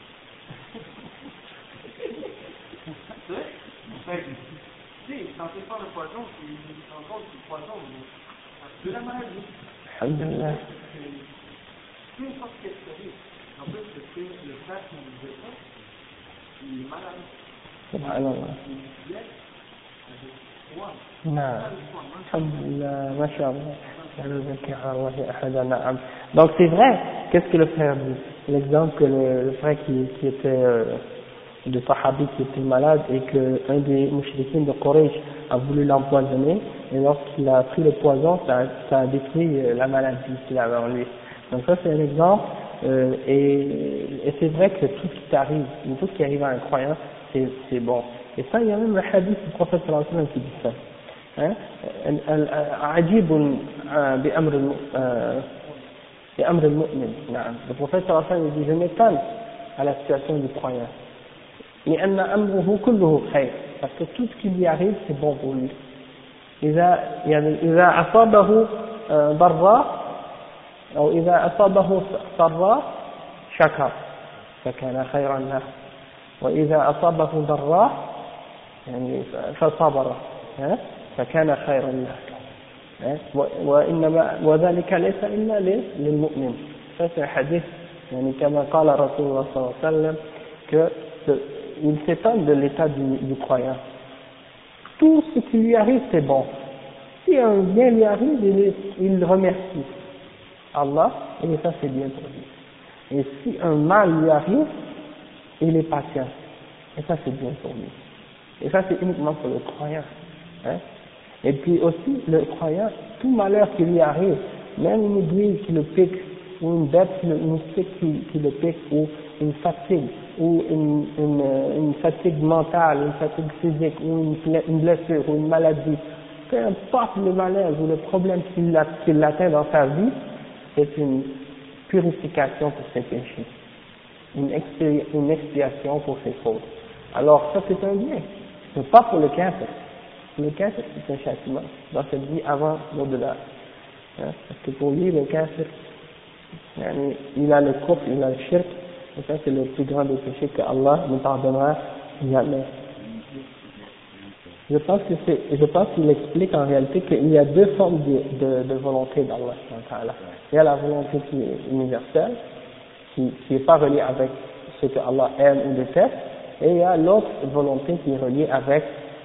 Si, quand c'est pas le poison, il se rend compte du poison, c'est la maladie. Alhamdulillah. Peu importe ce que c'est, en fait, c'est que le frère qui nous dit ça, il est malade. Subhanallah. Il est avec foi. نعم الحمد لله ما شاء الله لا نزكي على الله أحدا نعم. Donc c'est vrai, qu'est-ce que le frère dit, l'exemple que le frère qui était de Sahabi qui était malade et que un des mouchriquins de Quraysh a voulu l'empoisonner et lorsqu'il a pris le poison ça a détruit la maladie qu'il avait en lui. Donc ça c'est un exemple et c'est vrai que tout ce qui t'arrive, tout ce qui arrive à un croyant c'est bon. Et ça il y a même le hadith du prophète sallallahu alayhi wa sallam qui dit ça. عجيب بأمر المؤمن. نعم. Le prophète sallallahu alayhi wa sallam dit je m'étonne à la situation du croyant. لأن أمره كله خير. Parce que tout ce qui lui arrive c'est bon pour lui. إذا أصابه ضراء أو إذا أصابه سراء شكر فكان خيرا له. وإذا أصابه ضراء يعني فصبر فكان خيرا له. وإنما وذلك ليس إلا للمؤمن. Ça c'est un hadith يعني كما قال رسول الله صلى الله عليه وسلم que il s'étonne de l'état du croyant. Tout ce qui lui arrive c'est bon. Si un bien lui arrive, il remercie Allah et ça c'est bien pour lui. Et si un mal lui arrive, il est patient et ça c'est bien pour lui. Et ça c'est uniquement pour le croyant. Et puis aussi le croyant, tout malheur qui lui arrive, même une aiguille qui le pique, ou une bête, une moustique qui le pique, ou une fatigue, ou une fatigue mentale, une fatigue physique, ou une blessure, ou une maladie, peu importe le malaise ou le problème qui l'atteint dans sa vie, c'est une purification pour ses péchés, une expiation pour ses fautes. Alors ça c'est un bien, mais pas pour le kafir. Le kafir c'est un châtiment dans cette vie avant l'au-delà. Parce que pour lui le kafir, il a le kufr, il a le shirk, et ça c'est le plus grand des péchés que Allah nous pardonnera jamais. Je pense qu'il explique en réalité qu'il y a deux formes de volonté d'Allah. Il y a la volonté qui est universelle, qui n'est pas reliée avec ce que Allah aime ou déteste, et il y a l'autre volonté qui est reliée avec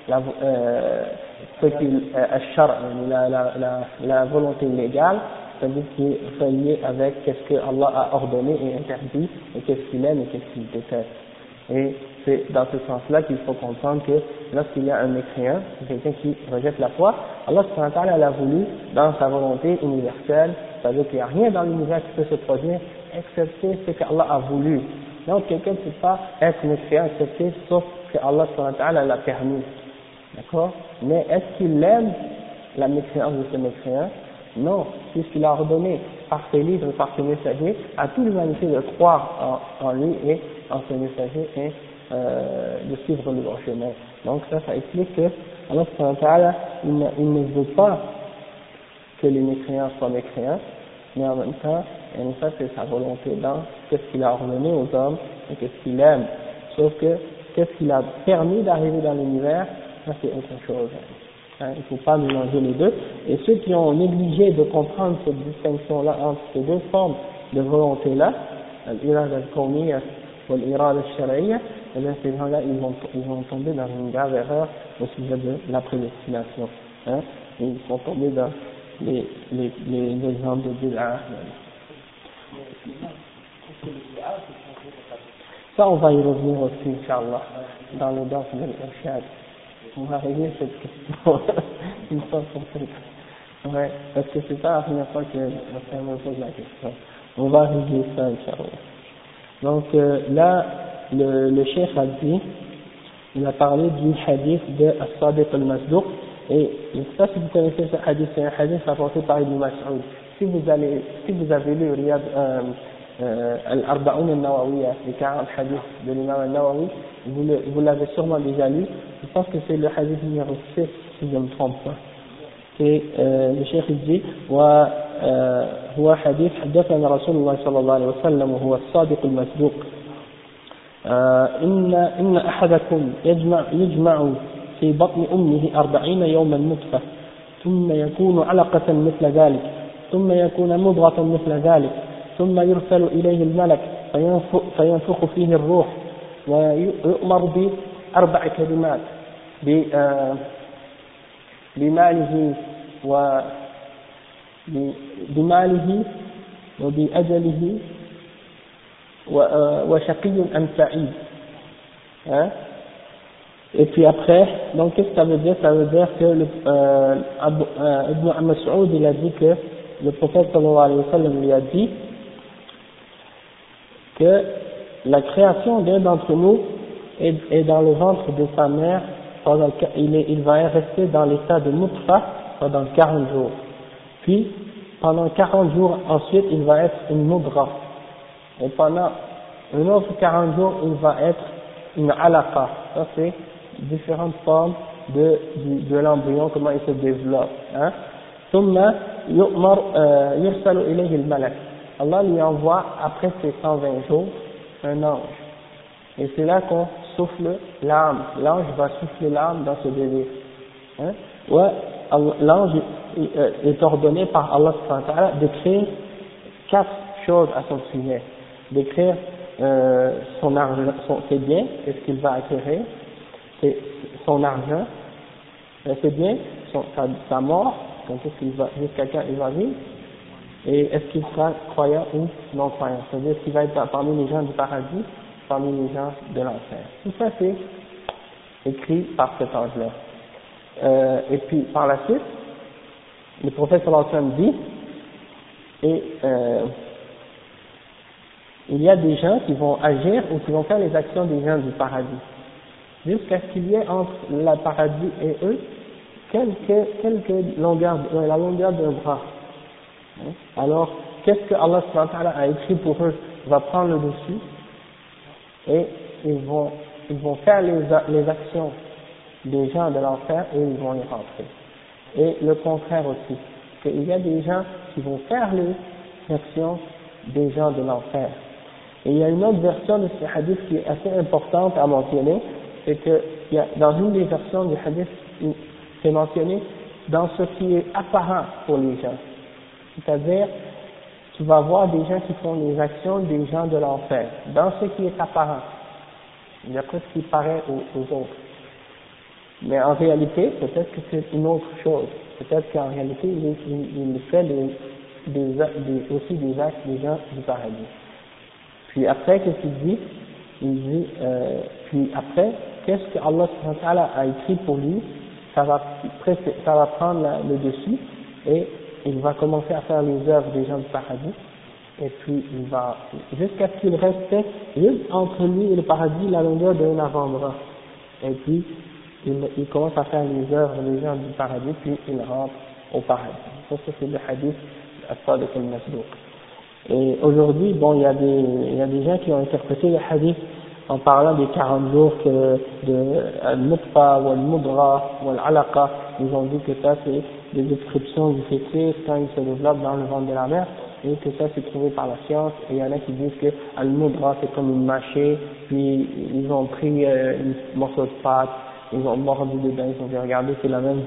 la volonté légale, c'est-à-dire qui est reliée avec ce que Allah a ordonné et interdit, et qu'est-ce qu'il aime et qu'est-ce qu'il déteste. Et c'est dans ce sens-là qu'il faut comprendre que lorsqu'il y a un mécréant, quelqu'un qui rejette la foi, Allah subhanahu wa ta'ala l'a voulu dans sa volonté universelle, c'est-à-dire qu'il n'y a rien dans l'univers qui peut se produire excepté ce qu'Allah a voulu. Donc quelqu'un ne peut pas être mécréant excepté sauf que Allah subhanahu wa ta'ala l'a permis. D'accord? Mais est-ce qu'il aime la mécréance de ce mécréant? Non, puisqu'il a ordonné par ses livres et par ses messagers à toute l'humanité de croire en lui et en ses messagers et de suivre le droit chemin. Donc ça explique que Allah subhanahu wa ta'ala, il ne veut pas que les mécréants soient mécréants, mais en même temps, et ça c'est sa volonté dans qu'est-ce qu'il a ordonné aux hommes et qu'est-ce qu'il aime. Sauf que qu'est-ce qu'il a permis d'arriver dans l'univers, ça c'est autre chose. Hein, il ne faut pas mélanger les deux. Et ceux qui ont négligé de comprendre cette distinction-là entre ces deux formes de volonté-là, l'irada al-kawniyya ou l'irada al-shar'iyya, eh bien ces gens-là, ils vont tomber dans une grave erreur au sujet de la prédestination. Hein, et ils sont tombés dans les exemples de bid'a. Ça, on va y revenir aussi, Inch'Allah, dans le dars de l'Irshad. On va régler cette question une fois pour toutes. Ouais, parce que c'est pas la première fois que on me pose la question. On va régler ça, Inch'Allah. Donc là, le cheikh a dit, il a parlé du hadith de As-Sadiq al-Masduq, et je ne sais pas si vous connaissez ce hadith, c'est un hadith rapporté par Ibn Mas'ud. Si vous avez lu Riyad Al-Arba'un al-Nawawiyya, les 40 hadiths de l'imam al-Nawawi, vous l'avez sûrement déjà lu. Je pense que c'est le hadith numéro 6, si je ne me trompe pas. C'est le cheikh dit هو حديث حدثنا رسول الله صلى الله عليه وسلم وهو الصادق المصدوق إن أحدكم يجمع في بطن أمه 40 يوما نطفة ثم يكون علقة مثل ذلك ثم يكون مضغة مثل ذلك ثم يرسل إليه الملك فينفخ فيه الروح ويؤمر ب4 كلمات بماله وبأجله وشقي أم سعيد. Hein? Et puis après, donc qu'est-ce que ça veut dire? Ça veut dire que Ibn Mas'ud il a dit que le prophète sallallahu alayhi wa sallam lui a dit que la création d'un d'entre nous est dans le ventre de sa mère, il va rester dans l'état de nutfa pendant 40 jours. Puis, pendant 40 jours ensuite, il va être une mudra. Et pendant un autre 40 jours, il va être une alaqa. Ça, c'est différentes formes de l'embryon, comment il se développe. Hein. ثم يرسل إليه الملك. Allah lui envoie, après ces 120 jours, un ange. Et c'est là qu'on souffle l'âme. L'ange va souffler l'âme dans ce bébé. Hein. Ouais, l'ange est ordonné par Allah subhanahu wa ta'ala d'écrire 4 choses à son sujet. D'écrire son argent, ses biens, qu'est-ce qu'il va acquérir, son argent, ses biens, sa mort, jusqu'à quand il va vivre, et est-ce qu'il sera croyant ou non croyant, c'est-à-dire qu'il va être parmi les gens du paradis, parmi les gens de l'enfer. Tout ça c'est écrit par cet ange-là. Et puis par la suite, le prophète sallallahu alayhi wa sallam dit, et il y a des gens qui vont agir ou qui vont faire les actions des gens du paradis, jusqu'à ce qu'il y ait entre le paradis et eux quelques longueurs, la longueur d'un bras. Alors, qu'est-ce que Allah subhanahu wa ta'ala a écrit pour eux va prendre le dessus, et ils vont faire les actions des gens de l'enfer et ils vont y rentrer. Et le contraire aussi, qu'il y a des gens qui vont faire les actions des gens de l'enfer. Et il y a une autre version de ce hadith qui est assez importante à mentionner, c'est que dans une des versions du hadith, c'est mentionné dans ce qui est apparent pour les gens. C'est-à-dire, tu vas voir des gens qui font les actions des gens de l'enfer, dans ce qui est apparent, d'après ce qui paraît aux autres. Mais en réalité, peut-être que c'est une autre chose. Peut-être qu'en réalité, il fait aussi des actes des gens du paradis. Puis après, qu'est-ce qu'il dit? Il dit, puis après, qu'est-ce que Allah subhanahu wa ta'ala a écrit pour lui? Ça va prendre le dessus, et il va commencer à faire les œuvres des gens du paradis, et puis il va, jusqu'à ce qu'il reste juste entre lui et le paradis la longueur d'un avant-bras. Et puis, il commence à faire les œuvres des gens du paradis, puis il rentre au paradis. Ça, c'est le hadith As-Sadiq al-Masduq. Et aujourd'hui, bon, il y a des gens qui ont interprété le hadith en parlant des 40 jours de Al-Nutfa ou Al-Mudra ou Al-Alaqa. Ils ont dit que ça, c'est des descriptions du fœtus quand il se développe dans le ventre de la mère, et que ça, c'est trouvé par la science. Et il y en a qui disent que Al-Mudra, c'est comme une mâchée, puis ils ont pris un morceau de pâte, ils ont mordu dedans, ils ont dit, regardez, c'est la même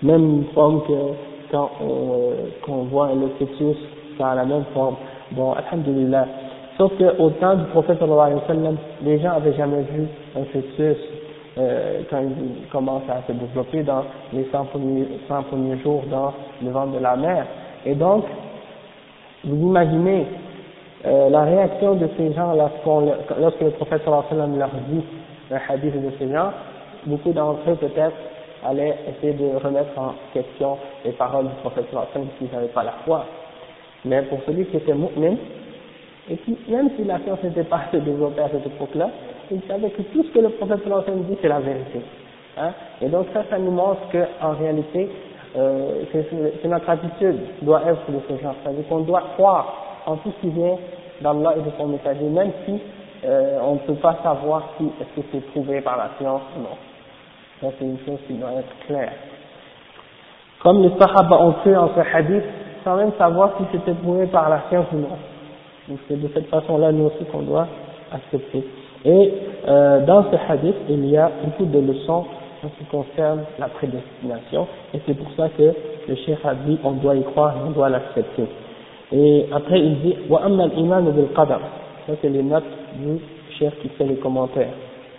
même forme que quand qu'on voit le fœtus, ça a la même forme. Bon, alhamdulillah. Sauf qu'au temps du prophète sallallahu alayhi wa sallam, les gens n'avaient jamais vu un fœtus quand il commence à se développer dans les 100 premiers jours dans le ventre de la mère. Et donc, vous imaginez la réaction de ces gens lorsque le prophète sallallahu alayhi wa sallam leur dit un hadith de ces gens, beaucoup d'entre eux peut-être allaient essayer de remettre en question les paroles du prophète sallallahu alayhi wa sallam s'ils n'avaient pas la foi. Mais pour celui qui était mu'min, et puis même si la science n'était pas assez développée à cette époque-là, il savait que tout ce que le prophète sallallahu alayhi wa sallam dit, c'est la vérité. Hein? Et donc ça nous montre qu'en réalité, c'est notre attitude doit être de ce genre. C'est-à-dire qu'on doit croire en tout ce qui vient d'Allah et de son messager, même si on ne peut pas savoir si est-ce que c'est prouvé par la science ou non. Ça c'est une chose qui doit être claire. Comme les Sahaba ont cru en ce hadith, sans même savoir si c'était prouvé par la science ou non. Donc c'est de cette façon-là, nous aussi, qu'on doit accepter. Et dans ce hadith, il y a beaucoup de leçons en ce qui concerne la prédestination, et c'est pour ça que le cheikh a dit on doit y croire et on doit l'accepter. Et après il dit wa amma al-iman bil qadar, ça c'est les notes du cheikh qui fait les commentaires.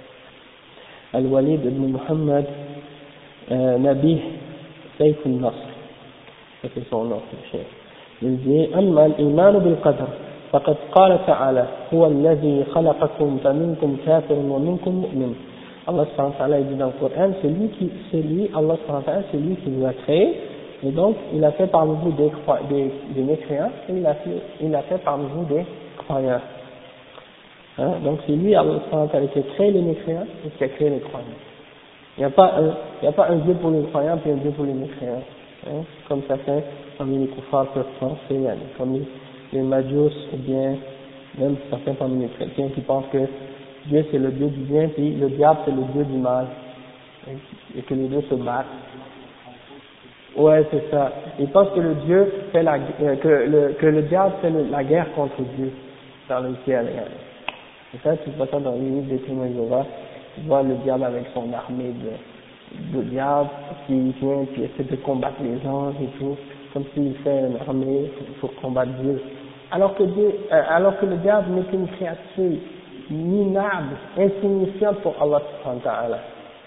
Al-Walid ibn Muhammad Nabih Sayf al-Nasr, ça c'est son nom, le cheikh. Il dit amma al-iman bil qadar فقد قال تعالى هو الذي خلقكم فمنكم كافر ومنكم مؤمن. Allah subhanahu wa ta'ala dit dans le Coran, c'est lui, Allah subhanahu wa ta'ala, c'est lui qui vous a créé, et donc il a fait parmi vous des mécréants, et il a fait parmi vous des croyants. Hein? Donc c'est lui, Allah subhanahu wa ta'ala, qui a créé les mécréants et qui a créé les croyants. Il n'y a pas un Dieu pour les croyants et un Dieu pour les mécréants. Hein? Comme certains, parmi les kuffars peuvent penser, comme les Majus, ou bien même certains parmi les chrétiens qui pensent que Dieu c'est le Dieu du bien, puis le diable c'est le Dieu du mal, et que les deux se battent. Ouais, c'est ça. Ils pensent que le Dieu fait que le diable fait la guerre contre Dieu dans le ciel. C'est ça, tu vois ça dans les livres des témoins de Jéhovah. Tu vois le diable avec son armée de diable qui vient puis essaie de combattre les anges et tout, comme s'il fait une armée pour combattre Dieu. Alors que le diable n'est qu'une créature minable, insignifiante pour Allah subhanahu wa ta'ala,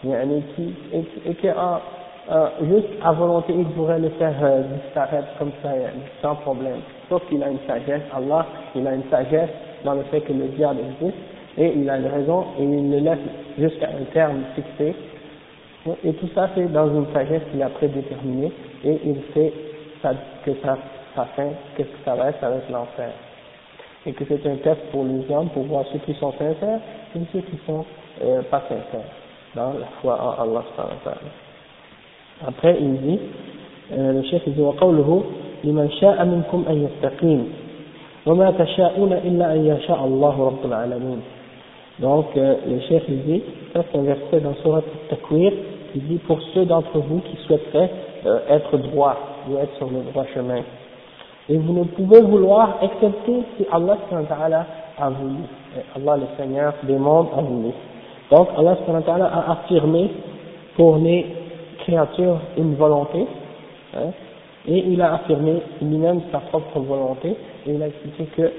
et que juste à volonté il pourrait le faire disparaître comme ça sans problème, sauf qu'il a une sagesse. Allah, il a une sagesse dans le fait que le diable existe, et il a une raison, et il le laisse jusqu'à un terme fixé, et tout ça c'est dans une sagesse qu'il a prédéterminée, et il sait que sa fin, qu'est-ce que ça va être l'enfer. Et que c'est un test pour les hommes, pour voir ceux qui sont sincères et ceux qui sont pas sincères dans la foi en Allah subhanahu wa ta'ala. Après il dit, le chef dit وقوله لمن شاء منكم أن يستقيم وما تشاءون إلا أن يشاء الله رب العالمين. Donc le chef il dit, ça c'est un verset dans Surat At-Takwir, il dit pour ceux d'entre vous qui souhaiteraient être droit ou être sur le droit chemin. Et vous ne pouvez vouloir excepté si Allah subhanahu wa ta'ala a voulu. Allah le Seigneur des mondes a voulu. Donc Allah subhanahu wa ta'ala a affirmé pour les créatures une volonté, hein, et il a affirmé lui-même sa propre volonté, et il a expliqué que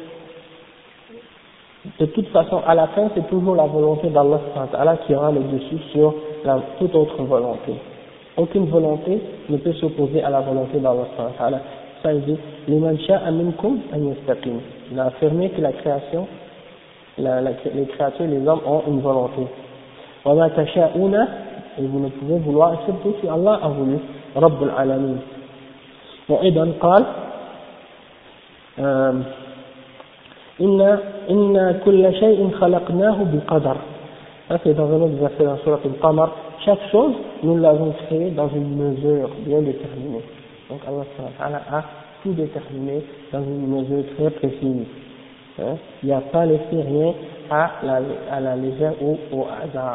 de toute façon à la fin c'est toujours la volonté d'Allah subhanahu wa ta'ala qui aura le dessus sur toute autre volonté. Aucune volonté ne peut s'opposer à la volonté d'Allah subhanahu wa ta'ala. Ça il dit, liman sha'a minkum an yastaqim. Il a affirmé que la création, les créatures, les hommes ont une volonté. Wa ma tasha'una, et vous ne pouvez vouloir excepté si Allah a voulu. Rabbul alamin. Wa idan qal, inna kulla shay'in khalaqnahu biqadar. Ça c'est dans un autre verset dans Surat Al-Qamar. Chaque chose, nous l'avons créée dans une mesure bien déterminée. Donc Allah a tout déterminé dans une mesure très précise. Hein? Il n'y a pas laissé rien à la légère ou au hasard.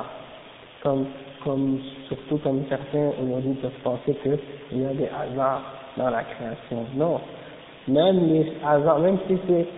Surtout comme certains aujourd'hui peuvent penser qu'il y a des hasards dans la création. Non. Même les hasards, même si c'est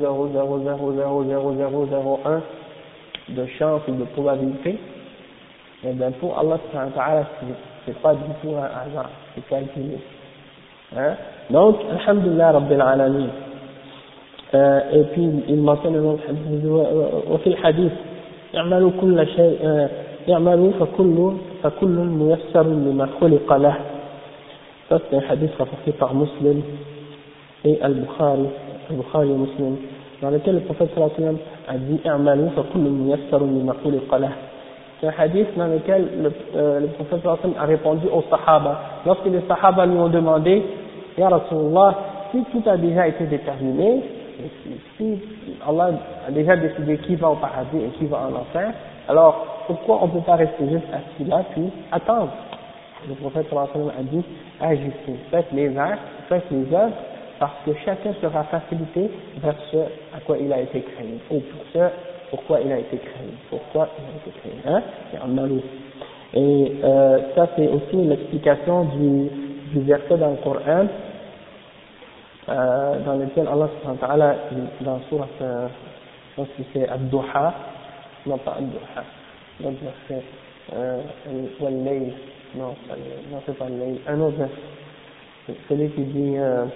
0,000000000000001 de chance ou de probabilité, Et bien pour Allah subhanahu wa ta'ala, c'est pas du tout un hasard, c'est calculé. Hein? Donc, alhamdulillah rabbil alamin. Et puis il mentionne dans le hadith, اعملوا كل شيء اعملوا فكل ميسر لما خلق له. Ça c'est un hadith rapporté par Muslim et Al-Bukhari et Muslim, dans lequel le prophète sallallahu alayhi wa sallam a dit اعملوا فكل ميسر لما خلق له. C'est un hadith dans lequel le prophète sallallahu alayhi wa sallam a répondu aux sahaba. Lorsque les sahaba lui ont demandé, Ya Rasulullah, si tout a déjà été déterminé, si Allah a déjà décidé qui va au paradis et qui va en enfer, alors pourquoi on ne peut pas rester juste assis là puis attendre? Le prophète sallallahu alayhi wa sallam a dit, agissez, faites les actes, faites les œuvres, parce que chacun sera facilité vers ce à quoi il a été créé, ou pour ce pourquoi il a été créé, hein? C'est en malou. Et ça c'est aussi l'explication du verset dans le Coran, dans lequel Allah subhanahu wa ta'ala, dans la sourate, je pense que c'est Ad-Duha, non pas Ad-Duha, l'autre verset, Wal-Layl, non c'est pas Al-Layl, un autre verset, celui qui dit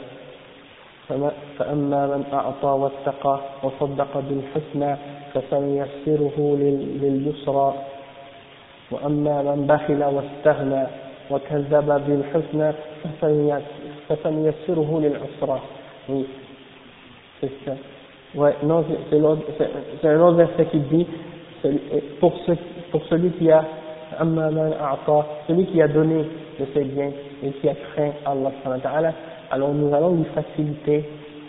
فأما من أعطى واتقى وصدق بالحسنى فسنيسره لليسرى وأما من بخل واستغنى وكذب بالحسنى فسنيسره للعسرى. Oui, c'est ça. Ouais, non, c'est un autre verset qui dit pour celui qui a أما من أعطى, celui qui a donné de ses biens et qui a craint Allah subhanahu wa ta'ala, alors nous allons lui faciliter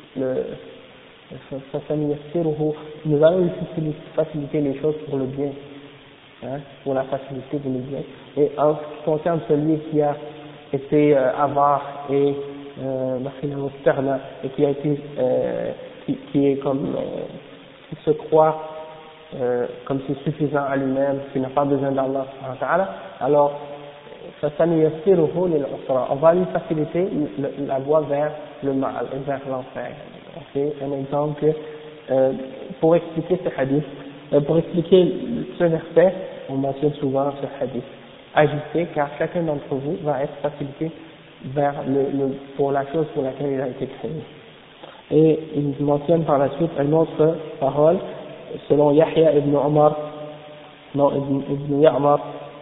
nous allons lui faciliter les choses pour le bien, hein, pour la facilité pour le bien. Et en ce qui concerne celui qui a été avare et qui a été qui est comme qui se croit comme c'est suffisant à lui-même, qui n'a pas besoin d'Allah subhanahu wa ta'ala, alors on va lui faciliter la voie vers le mal, vers l'enfer. C'est un exemple pour expliquer ce hadith, pour expliquer ce verset, on mentionne souvent ce hadith. Agissez, car chacun d'entre vous va être facilité vers pour la chose pour laquelle il a été créé. Et il mentionne par la suite une autre parole, selon Yahya ibn Umar, non, ibn Ya'mar,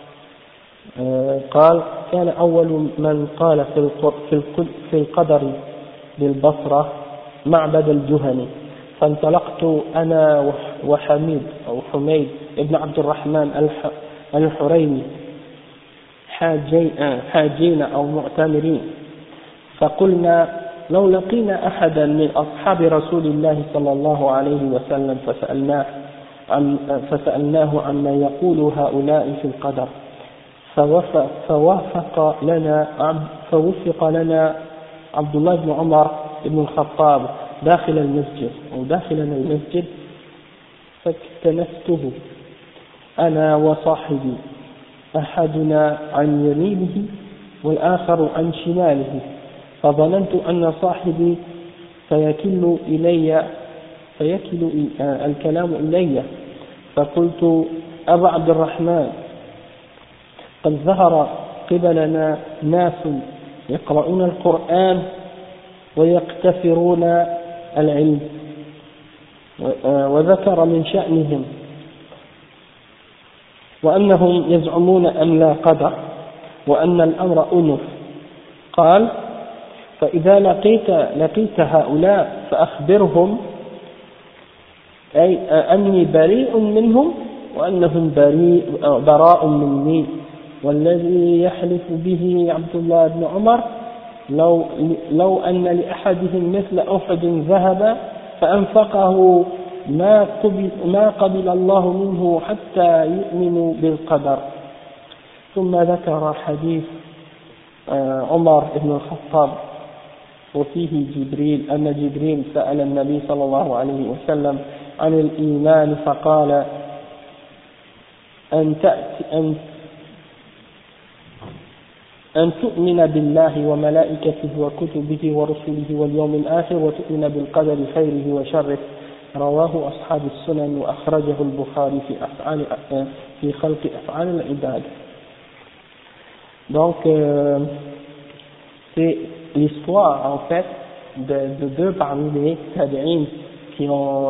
قال كان أول من قال في القدر بالبصرة معبد الجهني فانطلقت أنا وحميد ابن عبد الرحمن الحريمي حاجين أو معتمرين فقلنا لو لقينا أحدا من أصحاب رسول الله صلى الله عليه وسلم فسألناه عما يقول هؤلاء في القدر فوفق لنا عبد الله بن عمر بن الخطاب داخلنا المسجد فاكتنفته أنا وصاحبي أحدنا عن يمينه والآخر عن شماله فظننت أن صاحبي فيكل الكلام إلي فقلت أبا عبد الرحمن قد ظهر قبلنا ناس يقرؤون القرآن ويقتفرون العلم وذكر من شأنهم وأنهم يزعمون أن لا قدر وأن الأمر أنف قال فإذا لقيت هؤلاء فأخبرهم أي أني بريء منهم وأنهم براء مني والذي يحلف به عبد الله بن عمر لو أن لأحدهم مثل أحد ذهب فأنفقه ما قبل الله منه حتى يؤمنوا بالقدر. ثم ذكر حديث عمر بن الخطاب وفيه جبريل أن جبريل سأل النبي صلى الله عليه وسلم عن الإيمان فقال أن تؤمن بالله وملائكته وكتبه ورسله واليوم الآخر وتؤمن بالقدر خيره وشره رواه أصحاب السنن وأخرجه البخاري في خلق أفعال العباد. Donc c'est l'histoire en fait de deux parmi les tabi'in qui ont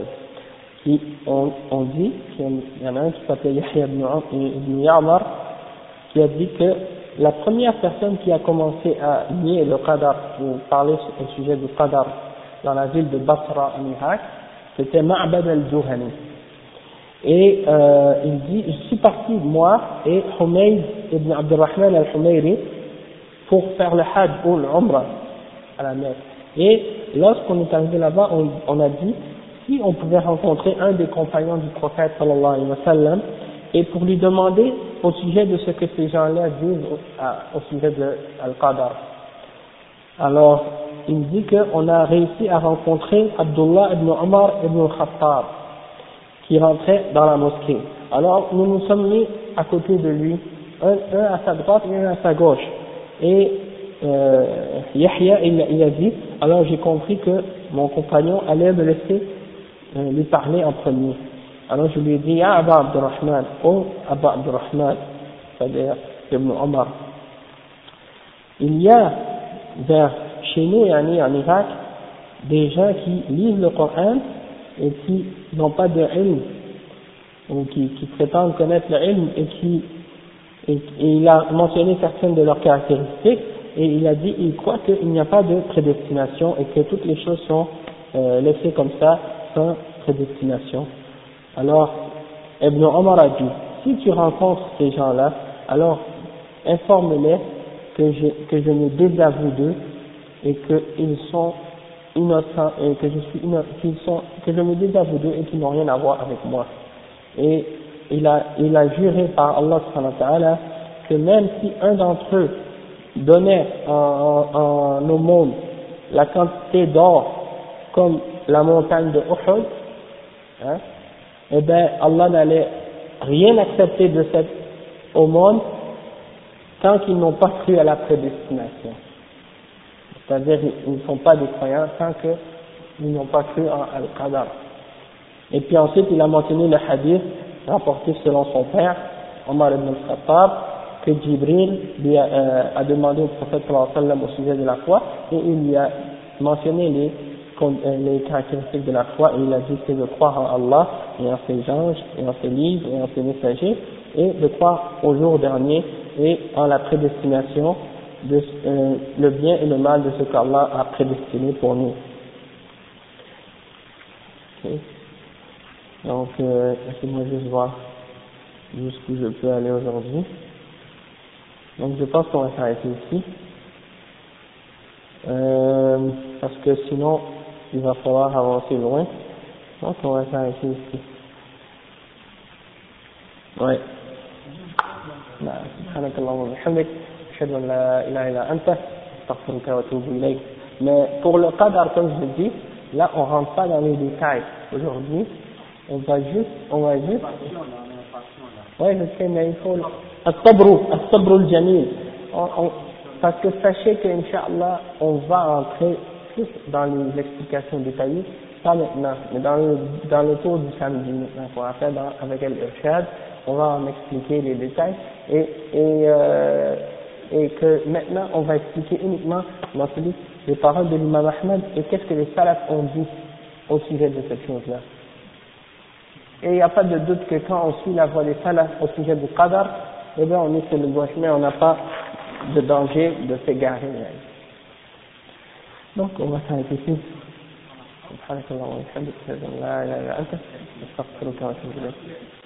dit, il y en a un qui s'appelle Yahya ibn Ya'mar, qui a dit que la première personne qui a commencé à nier le qadar ou parler au sujet du qadar dans la ville de Basra en Irak, c'était Ma'bad al-Juhani. Et il dit, je suis parti moi et Humayd ibn Abdurrahman al-Humayri pour faire le Hajj ou l'Umrah à la Mecque. Et lorsqu'on est arrivé là-bas, on a dit si on pouvait rencontrer un des compagnons du prophète sallallahu alayhi wa sallam et pour lui demander au sujet de ce que ces gens-là disent au sujet de Al-Qadar. Alors, il dit qu'on a réussi à rencontrer Abdullah ibn Omar ibn al-Khattab qui rentrait dans la mosquée. Alors, nous nous sommes mis à côté de lui, un à sa droite et un à sa gauche. Et Yahya, il a dit, alors j'ai compris que mon compagnon allait me laisser lui parler en premier. Alors je lui ai dit, Ya Aba Abdurrahman, oh Aba Abdurrahman, c'est-à-dire Ibn Omar, il y a chez nous, en Irak, des gens qui lisent le Coran et qui n'ont pas de ilm, ou qui prétendent connaître le ilm et il a mentionné certaines de leurs caractéristiques et il a dit, il croit qu'il n'y a pas de prédestination et que toutes les choses sont laissées comme ça, sans prédestination. Alors, Ibn Omar a dit, si tu rencontres ces gens-là, alors informe-les que je me désavoue d'eux et qu'ils sont innocents et que je me désavoue d'eux et qu'ils n'ont rien à voir avec moi. Et il a juré par Allah subhanahu wa ta'ala que même si un d'entre eux donnait en aumône la quantité d'or comme la montagne de Uhud, hein, eh bien Allah n'allait rien accepter de cette aumône tant qu'ils n'ont pas cru à la prédestination. C'est-à-dire ils ne sont pas des croyants tant qu'ils n'ont pas cru en Al-Qadar. Et puis ensuite il a mentionné le hadith rapporté selon son père, Omar ibn al-Khattab, que Jibril lui a demandé au prophète sallallahu alayhi wa sallam au sujet de la foi, et il lui a mentionné les caractéristiques de la foi, et il a dit c'est de croire en Allah, et en ses anges, et en ses livres, et en ses messagers, et de croire au jour dernier, et en la prédestination, le bien et le mal de ce qu'Allah a prédestiné pour nous. Okay. Donc, laissez-moi juste voir jusqu'où je peux aller aujourd'hui. Donc, je pense qu'on va s'arrêter ici. Parce que sinon, il va falloir avancer loin. Donc, on va s'arrêter ici. Ouais. سبحانك اللهم وبحمدك أشهد أن لا إله إلا أنت أستغفرك وأتوب إليك. Mais pour le qadar, comme je dis, là, on rentre pas dans les détails aujourd'hui. On va juste. Ouais, je sais, mais il faut As-sabru al-jamil. Parce que sachez que, Inch'Allah, on va entrer plus dans les explications détaillées, pas maintenant, mais dans le cours du samedi maintenant, qu'on va faire avec Al-Irshad, on va en expliquer les détails, et que maintenant, on va expliquer uniquement dans celui les paroles de l'imam Ahmed, et qu'est-ce que les salafs ont dit au sujet de cette chose-là. Et il n'y a pas de doute que quand on suit la voie des salafs au sujet du qadar, eh bien on est sur le bon chemin, on n'a pas de danger de s'égarer. Donc on va s'arrêter ici. سبحانك اللهم وبحمدك أشهد أن لا إله إلا أنت أستغفرك وأتوب إليك.